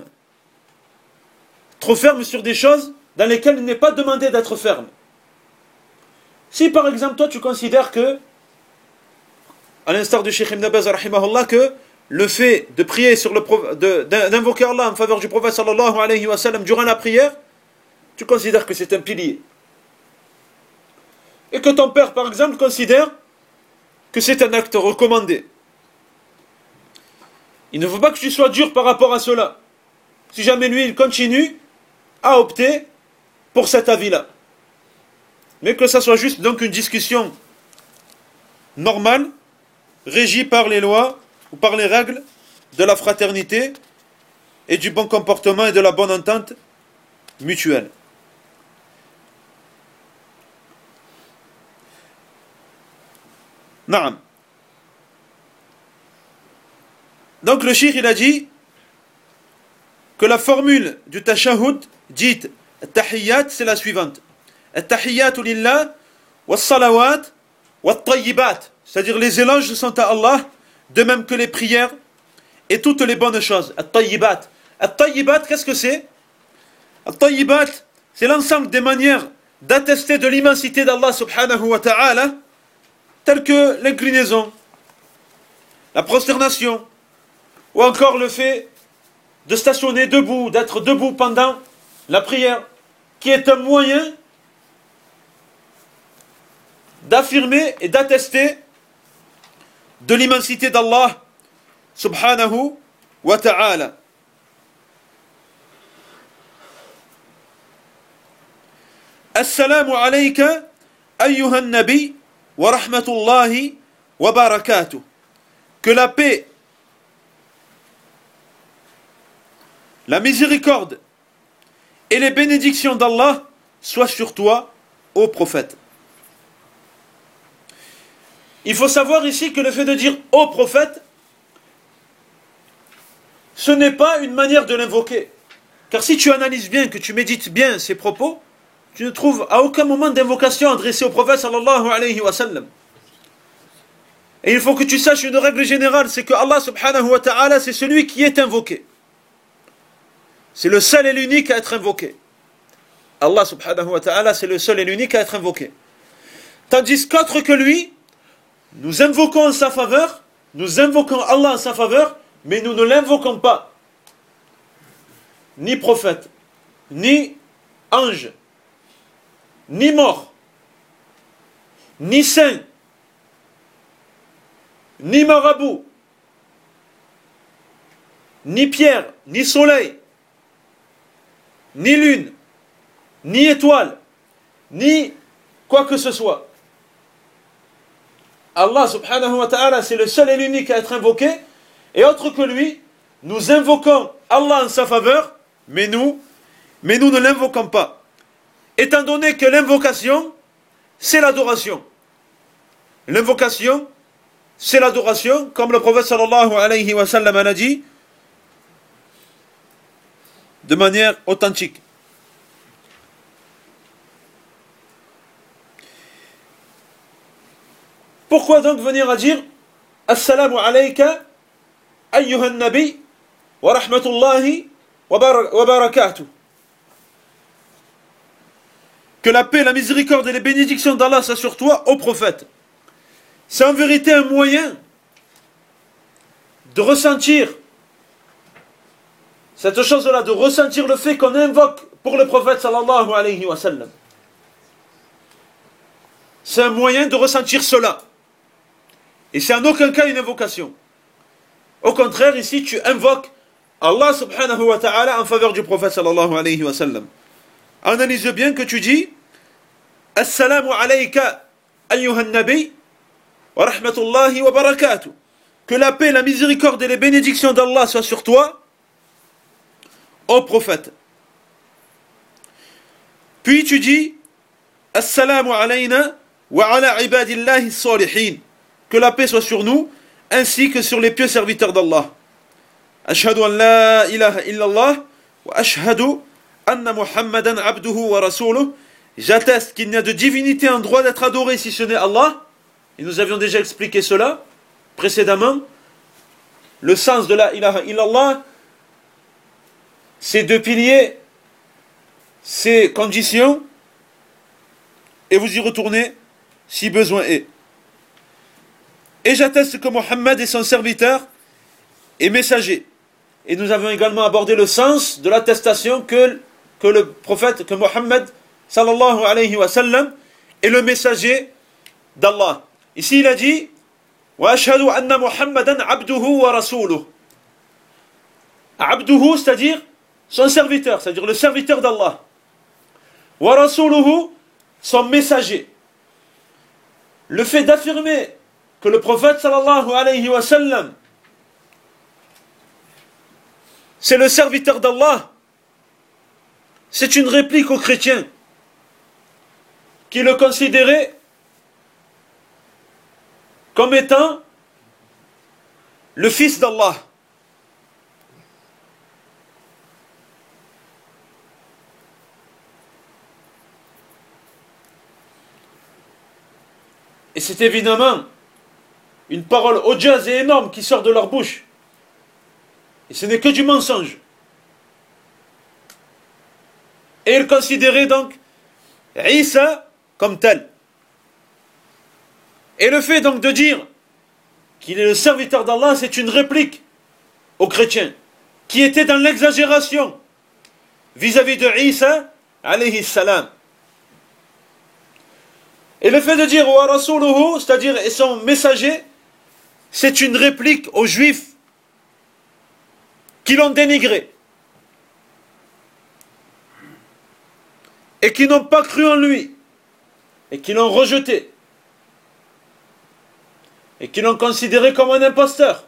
sur des choses dans lesquelles il n'est pas demandé d'être ferme. Si par exemple toi tu considères que, à l'instar du Cheikh Ibn Baz rahimahullah, que le fait de prier sur d'invoquer Allah en faveur du prophète sallallahu alayhi wa sallam durant la prière, tu considères que c'est un pilier. Et que ton père par exemple considère que c'est un acte recommandé. Il ne faut pas que tu sois dur par rapport à cela. Si jamais lui il continue à opter pour cet avis-là. Mais que ça soit juste donc une discussion normale, régie par les lois ou par les règles de la fraternité et du bon comportement et de la bonne entente mutuelle. Naam. Donc le cheikh il a dit que la formule du tashahhud dite at-tahiyyat c'est la suivante. At-tahiyyatu lillah was-salawat wat-tayyibat, c'est-à-dire les éloges sont à Allah, de même que les prières et toutes les bonnes choses. At-tayyibat. At-tayyibat, qu'est-ce que c'est? At-tayyibat, c'est l'ensemble des manières d'attester de l'immensité d'Allah subhanahu wa ta'ala, telles que l'inclinaison, la prosternation, ou encore le fait de stationner debout, d'être debout pendant la prière, qui est un moyen d'affirmer et d'attester de l'immensité d'Allah subhanahu wa ta'ala. Assalamu alayka ayyuhan nabi wa rahmatullahi wa barakatuh. Que la paix, la miséricorde et les bénédictions d'Allah soient sur toi, ô prophète. Il faut savoir ici que le fait de dire ô prophète, ce n'est pas une manière de l'invoquer. Car si tu analyses bien, que tu médites bien ces propos, tu ne trouves à aucun moment d'invocation adressée au prophète sallallahu alayhi wa sallam. Et il faut que tu saches une règle générale, c'est que Allah subhanahu wa ta'ala, c'est celui qui est invoqué. C'est le seul et l'unique à être invoqué. Allah subhanahu wa ta'ala, c'est le seul et l'unique à être invoqué. Tandis qu'autre que lui, nous invoquons en sa faveur, nous invoquons Allah en sa faveur, mais nous ne l'invoquons pas. Ni prophète, ni ange, ni mort, ni saint, ni marabout, ni pierre, ni soleil, ni lune, ni étoile, ni quoi que ce soit. Allah subhanahu wa ta'ala, c'est le seul et l'unique à être invoqué, et autre que lui, nous invoquons Allah en sa faveur, mais nous ne l'invoquons pas. Étant donné que l'invocation, c'est l'adoration. L'invocation, c'est l'adoration, comme le prophète sallallahu alayhi wa sallam a dit, de manière authentique. Pourquoi donc venir à dire Assalamu alayka ayyuhan nabi wa rahmatullahi wa barakatuh? Que la paix, la miséricorde et les bénédictions d'Allah soient sur toi, ô prophète. C'est en vérité un moyen de ressentir cette chose-là, de ressentir le fait qu'on invoque pour le prophète sallallahu alayhi wa sallam. C'est un moyen de ressentir cela. Et c'est en aucun cas une invocation. Au contraire, ici, tu invoques Allah subhanahu wa ta'ala en faveur du prophète sallallahu alayhi wa sallam. Analyse bien que tu dis Assalamu alayka ayyuhan nabi wa rahmatullahi wa barakatuh. Que la paix, la miséricorde et les bénédictions d'Allah soient sur toi, ô prophète. Puis tu dis Assalamu alayna wa ala ibadillahi salihin. Que la paix soit sur nous ainsi que sur les pieux serviteurs d'Allah. Ashhadu an la ilaha illallah wa ashhadu anna Muhammadan abduhu wa rasuluh. J'atteste qu'il n'y a de divinité en droit d'être adoré si ce n'est Allah. Et nous avions déjà expliqué cela précédemment. Le sens de la ilaha illallah, ces deux piliers, ces conditions, et vous y retournez si besoin est. Et j'atteste que Mohammed est son serviteur et messager. Et nous avons également abordé le sens de l'attestation que le prophète, que Mohammed sallallahu alayhi wa sallam est le messager d'Allah. Ici il a dit wa ashhadu anna Muhammadan abduhu wa rasuluh. Abduhu, c'est-à-dire son serviteur, c'est-à-dire le serviteur d'Allah. Wa rasuluhu, son messager. Le fait d'affirmer que le prophète sallallahu alayhi wa sallam c'est le serviteur d'Allah, c'est une réplique aux chrétiens qui le considéraient comme étant le fils d'Allah. Et c'est évidemment une parole odieuse et énorme qui sort de leur bouche. Et ce n'est que du mensonge. Et ils considéraient donc Isa comme tel. Et le fait donc de dire qu'il est le serviteur d'Allah, c'est une réplique aux chrétiens qui étaient dans l'exagération vis-à-vis de Isa alayhi salam. Et le fait de dire wa rasuluhu, c'est-à-dire son messager, c'est une réplique aux juifs qui l'ont dénigré et qui n'ont pas cru en lui et qui l'ont rejeté et qui l'ont considéré comme un imposteur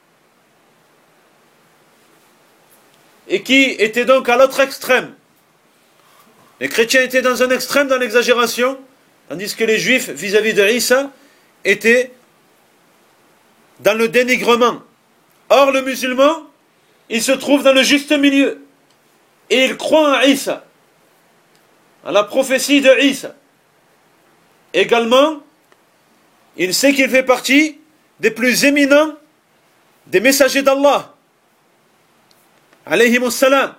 et qui étaient donc à l'autre extrême. Les chrétiens étaient dans un extrême dans l'exagération, tandis que les juifs vis-à-vis de Isa étaient dans le dénigrement. Or le musulman, il se trouve dans le juste milieu et il croit en Isa, à la prophétie de Isa. Également, il sait qu'il fait partie des plus éminents des messagers d'Allah alayhimus salam.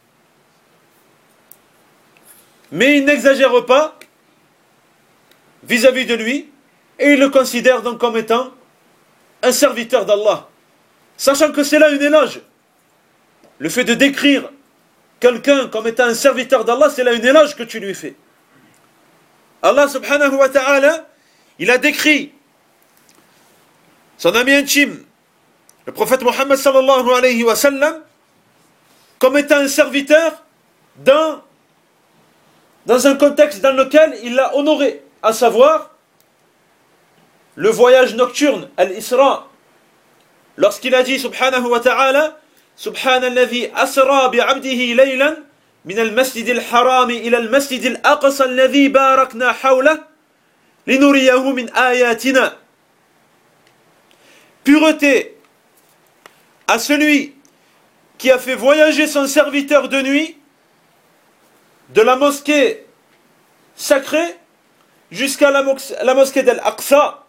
Mais il n'exagère pas vis-à-vis de lui et il le considère donc comme étant un serviteur d'Allah, sachant que c'est là une éloge. Le fait de décrire quelqu'un comme étant un serviteur d'Allah, c'est là une éloge que tu lui fais. Allah subhanahu wa ta'ala, il a décrit son ami intime, le prophète Mohammed sallallahu alayhi wa sallam, comme étant un serviteur dans un contexte dans lequel il l'a honoré, à savoir le voyage nocturne, al-Isra, lorsqu'il a dit subhanahu wa ta'ala سبحان الذي أسرى بعبده ليلا من المسجد الحرام إلى المسجد الأقصى الذي باركنا حوله لنريه من آياتنا. Pureté à celui qui a fait voyager son serviteur de nuit de la mosquée sacrée jusqu'à la mosquée d'Al-Aqsa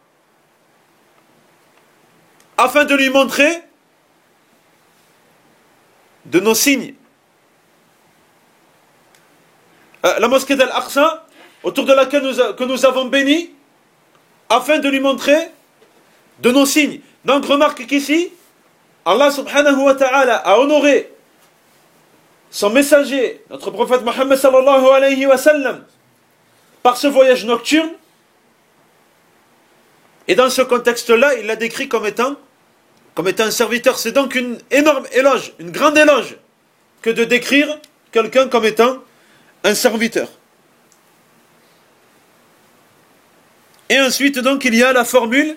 afin de lui montrer de nos signes. La mosquée d'Al-Aqsa, autour de laquelle nous avons béni, afin de lui montrer de nos signes. Donc remarque qu'ici, Allah subhanahu wa ta'ala a honoré son messager, notre prophète Mohammed sallallahu alayhi wa sallam, par ce voyage nocturne. Et dans ce contexte-là, il l'a décrit comme étant comme étant un serviteur. C'est donc une énorme éloge, une grande éloge, que de décrire quelqu'un comme étant un serviteur. Et ensuite, donc, il y a la formule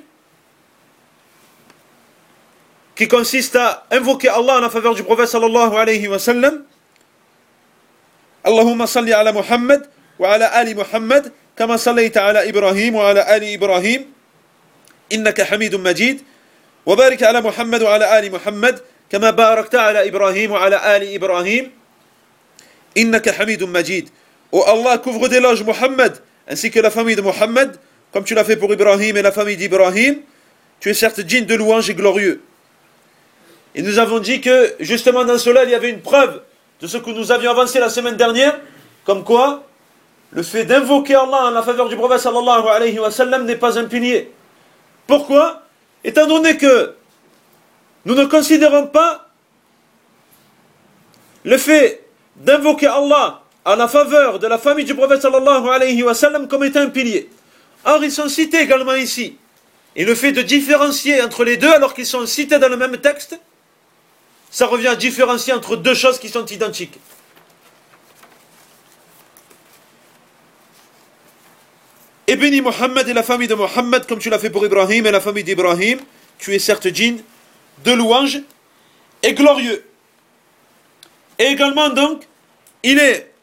qui consiste à invoquer Allah en la faveur du prophète sallallahu alayhi wa sallam. Allahumma salli ala Muhammad wa ala ali Muhammad kama sallaita ala Ibrahim wa ala ali Ibrahim innaka hamidun majid wa barik ala Muhammad wa ala ali Muhammad kama barakta ala Ibrahim wa ala ali Ibrahim innaka hamidun majid. Oh Allah, couvre d'éloges Muhammad ainsi que la famille de Muhammad comme tu l'as fait pour Ibrahim et la famille d'Ibrahim. Tu es certes digne de louange et glorieux. Et nous avons dit que justement dans cela il y avait une preuve de ce que nous avions avancé la semaine dernière, comme quoi le fait d'invoquer Allah en la faveur du prophète sallallahu alayhi wa sallam n'est pas un pilier. Pourquoi? Étant donné que nous ne considérons pas le fait d'invoquer Allah en la faveur de la famille du prophète sallallahu alayhi wa sallam comme étant un pilier. Or ils sont cités également ici. Et le fait de différencier entre les deux alors qu'ils sont cités dans le même texte, ça revient à différencier entre deux choses qui sont identiques. Et bénis Mohammed et la famille de Mohammed comme tu l'as fait pour Ibrahim et la famille d'Ibrahim. Tu es certes digne de louange et glorieux. Et également donc, il est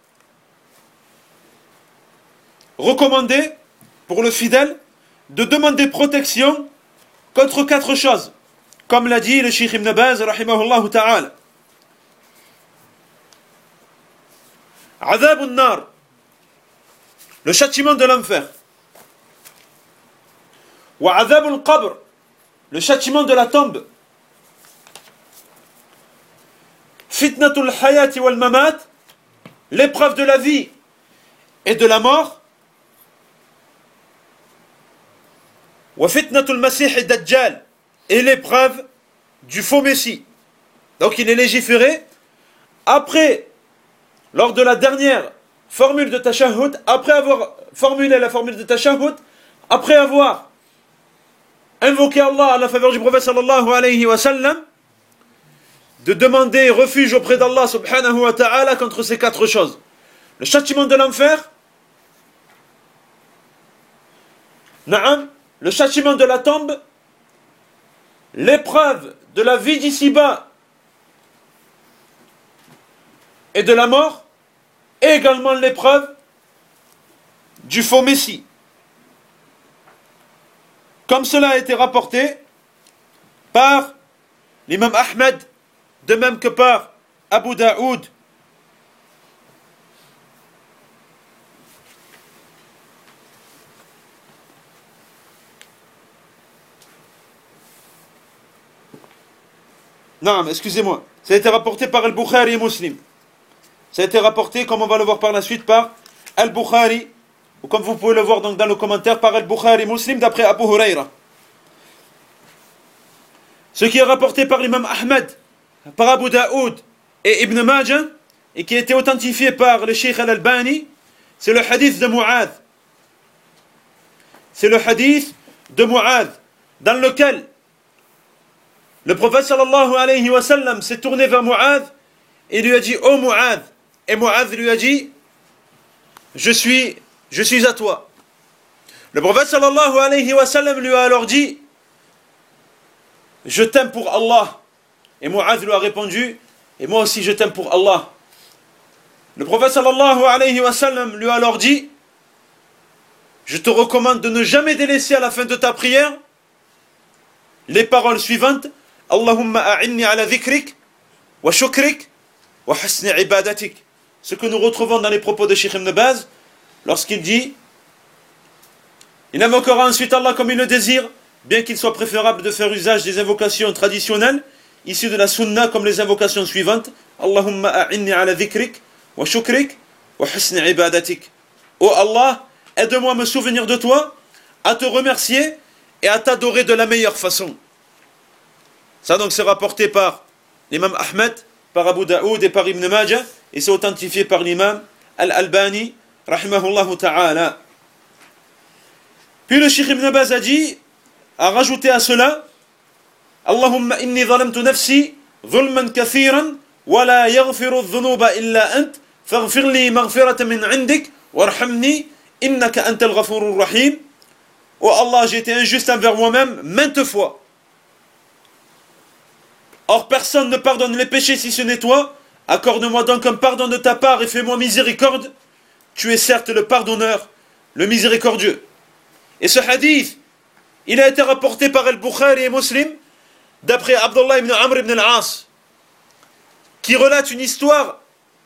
recommandé pour le fidèle de demander protection contre 4 choses. Comme l'a dit le Cheikh Ibn Baz, rahimahullah ta'ala. Adhab al-nar, le châtiment de l'enfer. Wa adhab al-qabr, le châtiment de la tombe. Fitnatul hayati wal mamat, l'épreuve de la vie et de la mort. Wa fitnatul masih ad-dajjal, et l'épreuve du faux messie. Donc il est légiféré après, lors de la dernière formule de tashahhud, après avoir formulé la formule de tashahhud, après avoir invoqué Allah à la faveur du prophète sallallahu alayhi wa sallam, de demander refuge auprès d'Allah subhanahu wa ta'ala contre ces 4 choses. Le châtiment de l'enfer, na'am, le châtiment de la tombe, l'épreuve de la vie d'ici-bas et de la mort, et également l'épreuve du faux messie. Comme cela a été rapporté par l'imam Ahmed, de même que par Abu Daoud, non, excusez-moi. Ça a été rapporté par Al-Bukhari et Muslim. Ça a été rapporté, comme on va le voir par la suite, par Al-Bukhari, ou comme vous pouvez le voir donc dans le commentaire, par Al-Bukhari et Muslim, d'après Abu Huraira. Ce qui est rapporté par l'imam Ahmed, par Abu Daoud et Ibn Majah, et qui a été authentifié par le Cheikh Al-Albani, c'est le hadith de Mu'adh. C'est le hadith de Mu'adh, dans lequel le prophète sallallahu alayhi wa sallam s'est tourné vers Mu'adh et lui a dit: oh Mu'adh. Et Mu'adh lui a dit: je suis à toi. Le prophète sallallahu alayhi wa sallam lui a alors dit: je t'aime pour Allah. Et Mu'adh lui a répondu: et moi aussi je t'aime pour Allah. Le prophète sallallahu alayhi wa sallam lui a alors dit: je te recommande de ne jamais délaisser à la fin de ta prière les paroles suivantes: Allahumma a'inni ala dhikrik wa shukrik wa husni ibadatik. Ce que nous retrouvons dans les propos de Cheikh Ibn Baz lorsqu'il dit, il invoquera ensuite Allah comme il le désire, bien qu'il soit préférable de faire usage des invocations traditionnelles issues de la sunna comme les invocations suivantes: Allahumma a'inni ala dhikrik wa shukrik wa husni ibadatik. Oh Allah, aide-moi à me souvenir de toi, à te remercier et à t'adorer de la meilleure façon. Ça donc c'est rapporté par l'imam Ahmed, par Abu Daoud et par Ibn Majah, et c'est authentifié par l'imam Al-Albani, rahimahullah ta'ala. Puis le Cheikh Ibn Baz a dit, a rajouté à cela, Allahumma inni zalamtu nafsi zulman kathiran wa la yaghfiru dhunuba illa ant faghfir li maghfiratan min indik warhamni innaka antal ghafurur rahim. Oh Allah, j'ai été injuste envers moi-même maintes fois. Or personne ne pardonne les péchés si ce n'est toi. Accorde-moi donc un pardon de ta part et fais-moi miséricorde. Tu es certes le pardonneur, le miséricordieux. Et ce hadith, il a été rapporté par Al-Bukhari et Muslim, d'après Abdullah ibn Amr ibn al-As, qui relate une histoire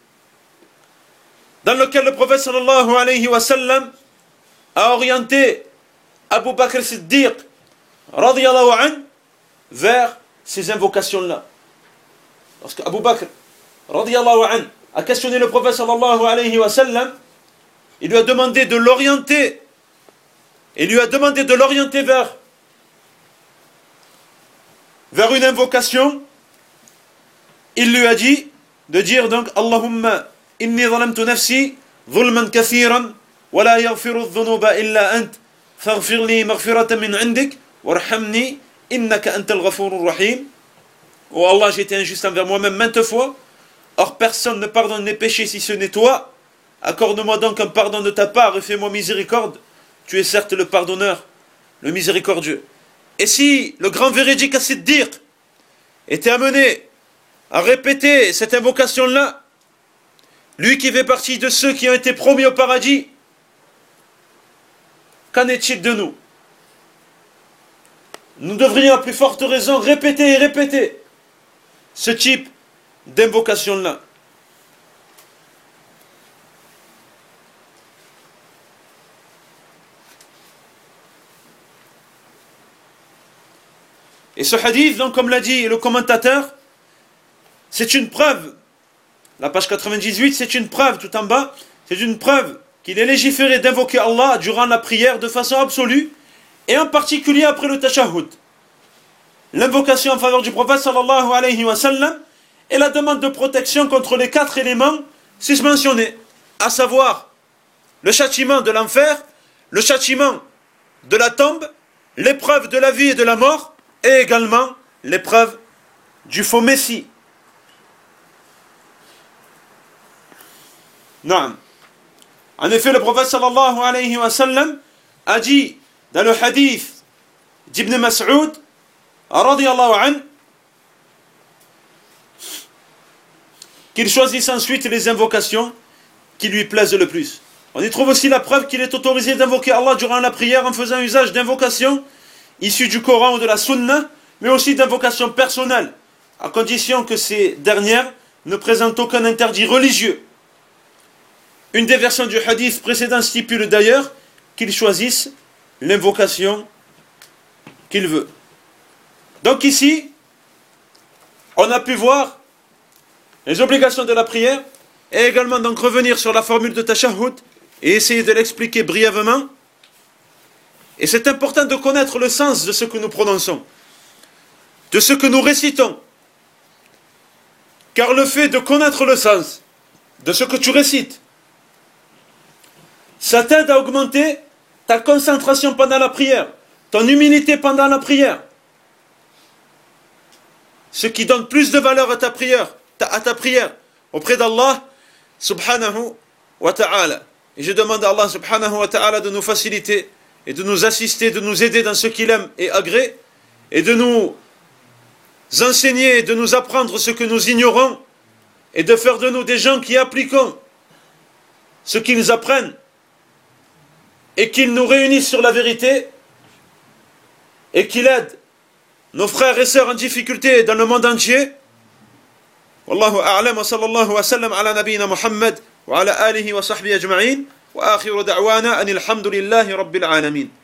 dans laquelle le prophète sallallahu alayhi wa sallam a orienté Abu Bakr Siddiq radiyallahu anhu vers ces invocations-là. Parce qu'Abu Bakr radiyallahu anhu a questionné le prophète sallallahu alayhi wa sallam, il lui a demandé de l'orienter, vers une invocation. Il lui a dit de dire donc Allahumma inni zalamtu nafsi zulman kathiran wa la yaghfiru dhunuba illa ant faghfir li maghfiratan min indik warhamni innaka antal ghafurur rahim. Oh Allah, j'ai été injuste envers moi-même maintes fois. Or personne ne pardonne les péchés si ce n'est toi. Accorde-moi donc un pardon de ta part et fais-moi miséricorde. Tu es certes le pardonneur, le miséricordieux. Et si le grand véridique As-Siddiq était amené à répéter cette invocation-là, lui qui fait partie de ceux qui ont été promis au paradis, qu'en est-il de nous? Nous devrions à plus forte raison répéter et répéter ce type d'invocation-là. Et ce hadith, donc, comme l'a dit le commentateur, c'est une preuve, la page 98, c'est une preuve tout en bas, c'est une preuve qu'il est légiféré d'invoquer Allah durant la prière de façon absolue, et en particulier après le tashahhud. L'invocation en faveur du prophète sallallahu alayhi wa sallam et la demande de protection contre les 4 éléments susmentionnés, à savoir le châtiment de l'enfer, le châtiment de la tombe, l'épreuve de la vie et de la mort, et également l'épreuve du faux messie. Non. En effet, le prophète sallallahu alayhi wa sallam a dit dans le hadith d'Ibn Mas'ud radiyallahu anhu qu'il choisisse ensuite les invocations qui lui plaisent le plus. On y trouve aussi la preuve qu'il est autorisé d'invoquer Allah durant la prière en faisant usage d'invocations issues du Coran ou de la Sunna, mais aussi d'invocations personnelles, à condition que ces dernières ne présentent aucun interdit religieux. Une des versions du hadith précédent stipule d'ailleurs qu'il choisisse l'invocation qu'il veut. Donc ici, on a pu voir les obligations de la prière et également donc revenir sur la formule de tashahhud et essayer de l'expliquer brièvement. Et c'est important de connaître le sens de ce que nous prononçons, de ce que nous récitons. Car le fait de connaître le sens de ce que tu récites, ça t'aide à augmenter ta concentration pendant la prière, ton humilité pendant la prière. Ce qui donne plus de valeur à ta prière, auprès d'Allah subhanahu wa ta'ala. Et je demande à Allah subhanahu wa ta'ala de nous faciliter et de nous assister, de nous aider dans ce qu'il aime et agrée, et de nous enseigner et de nous apprendre ce que nous ignorons, et de faire de nous des gens qui appliquons ce qu'ils apprennent, et qu'ils nous réunissent sur la vérité, et qu'il aide nos frères et sœurs en difficulté dans le monde entier. Wallahu a'lam wa sallallahu wa sallam ala nabiyyina Muhammad wa ala alihi wa sahbihi ajma'in wa akhiru da'wana anil hamdulillahi rabbil alamin.